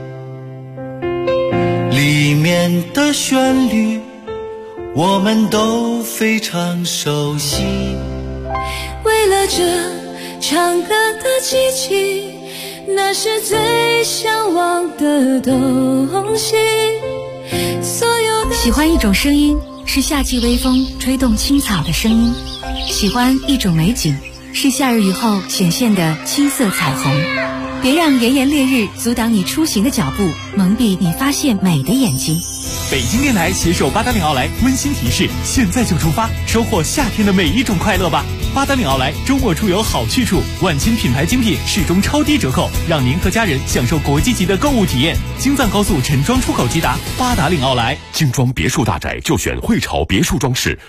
里面的旋律我们都非常熟悉。 为了这唱歌的机器，那是最向往的东西。所有的喜欢一种声音，是夏季微风吹动青草的声音；喜欢一种美景，是夏日雨后显现的青色彩虹。别让炎炎烈日阻挡你出行的脚步，蒙蔽你发现美的眼睛。 北京电台携手八达岭奥莱温馨提示：现在就出发，收获夏天的每一种快乐吧！八达岭奥莱周末出游好去处，万千品牌精品始终超低折扣，让您和家人享受国际级的购物体验。京藏高速陈庄出口直达，八达岭奥莱。 精装别墅大宅就选汇潮别墅装饰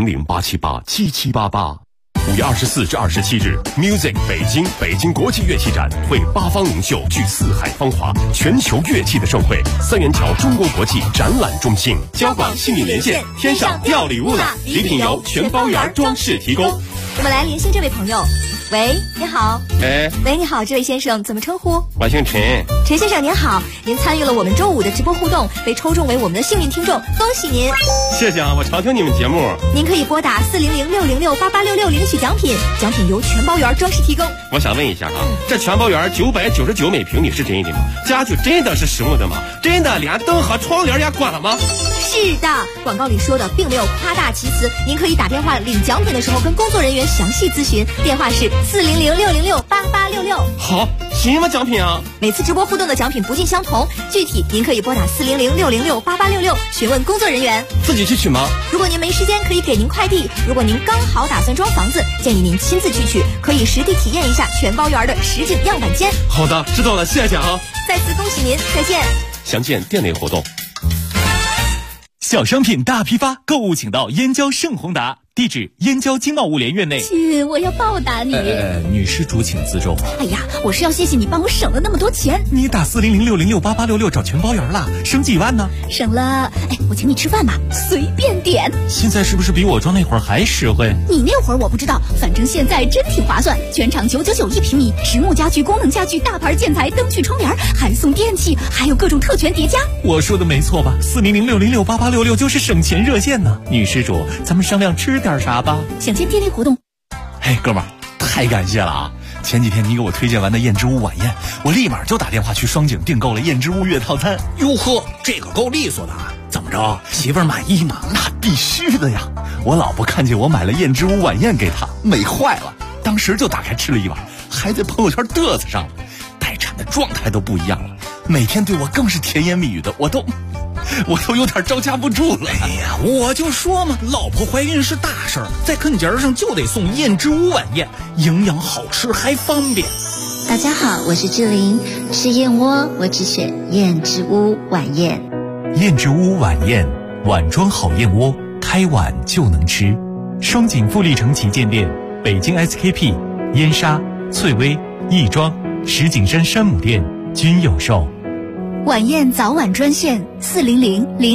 ，400-878-7788。5月24至27日 ，Music 北京国际乐器展会八方名秀聚四海芳华，全球乐器的盛会，三元桥中国国际展览中心，交广幸运连线，天上掉礼物了，礼品由全包园装饰提供。 我们来连线这位朋友。喂，你好。喂，你好，这位先生怎么称呼？ 我姓陈。 陈先生您好，您参与了我们周5的直播互动，被抽中为我们的幸运听众，恭喜您！ 谢谢啊，我常听你们节目。 您可以拨打400-606-8866领取奖品，奖品由全包园装饰提供。 我想问一下啊，这全包园999每平米是真的吗？家具真的是实木的吗？真的连灯和窗帘也关了吗？ 是的，广告里说的并没有夸大其词。您可以打电话领奖品的时候跟工作人员详细咨询，电话是400-606-8866。 好，什么奖品啊？ 每次直播互动的奖品不尽相同，具体您可以拨打400-606-8866询问工作人员。 自己去取吗？ 如果您没时间，可以给您快递。如果您刚好打算装房子，建议您亲自去取，可以实地体验一下全包园的实景样板间。 好的，知道了，谢谢啊。 再次恭喜您，再见。 详见店内活动。 小商品大批发，购物请到燕郊盛宏达，地址燕郊经贸物联院内。 亲，我要报答你。 女施主请自重。 哎呀，我是要谢谢你帮我省了那么多钱。 你打400-606-8866找全包园了，省几万呢？ 省了，我请你吃饭吧，随便点。 现在是不是比我装那会儿还实惠？ 你那会儿我不知道，反正现在真挺划算，全场999一平米，实木家具、功能家具、大牌建材、灯具、窗帘，还送电器，还有各种特权叠加。 我说的没错吧？400-606-8866就是省钱热线呢。女施主，咱们商量吃点啥吧？ 想见店内活动。 嘿，哥们儿，太感谢了啊！前几天你给我推荐完的燕之屋晚宴，我立马就打电话去双井订购了燕之屋月套餐。 哟呵，这个够利索的啊！怎么着，媳妇儿满意吗？ 那必须的呀！我老婆看见我买了燕之屋晚宴给她，美坏了，当时就打开吃了一碗，还在朋友圈嘚瑟上了。待产的状态都不一样了，每天对我更是甜言蜜语的，我都有点招架不住了。 哎呀，我就说嘛，老婆怀孕是大事儿，在坑节上就得送燕之屋晚宴，营养好吃还方便。 大家好，我是志玲，吃燕窝我只选燕之屋晚宴。 燕之屋晚宴，碗装好燕窝，开碗就能吃。双井富力城旗舰店，北京 SKP、燕莎、翠微、亦庄、石景山山姆店均有售。 晚宴早晚专线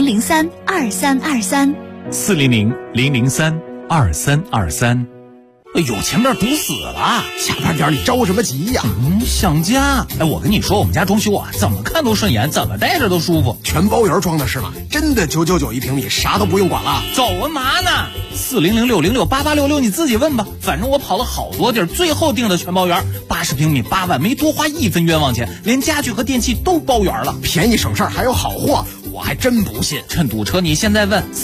400-003-2323。 400-003-2323。 有前面堵死了， 下半点你着什么急呀？ 想家。我跟你说，我们家装修啊，怎么看都顺眼，怎么待着都舒服。 全包圆装的是吗？真的999一平米，啥都不用管了。 走啊嘛呢？4006068866，你自己问吧。反正我跑了好多地儿，最后定的全包圆，80平米8万，没多花1分冤枉钱，连家具和电器都包圆了， 便宜省事儿还有好货，我还真不信。 趁堵车，你现在问。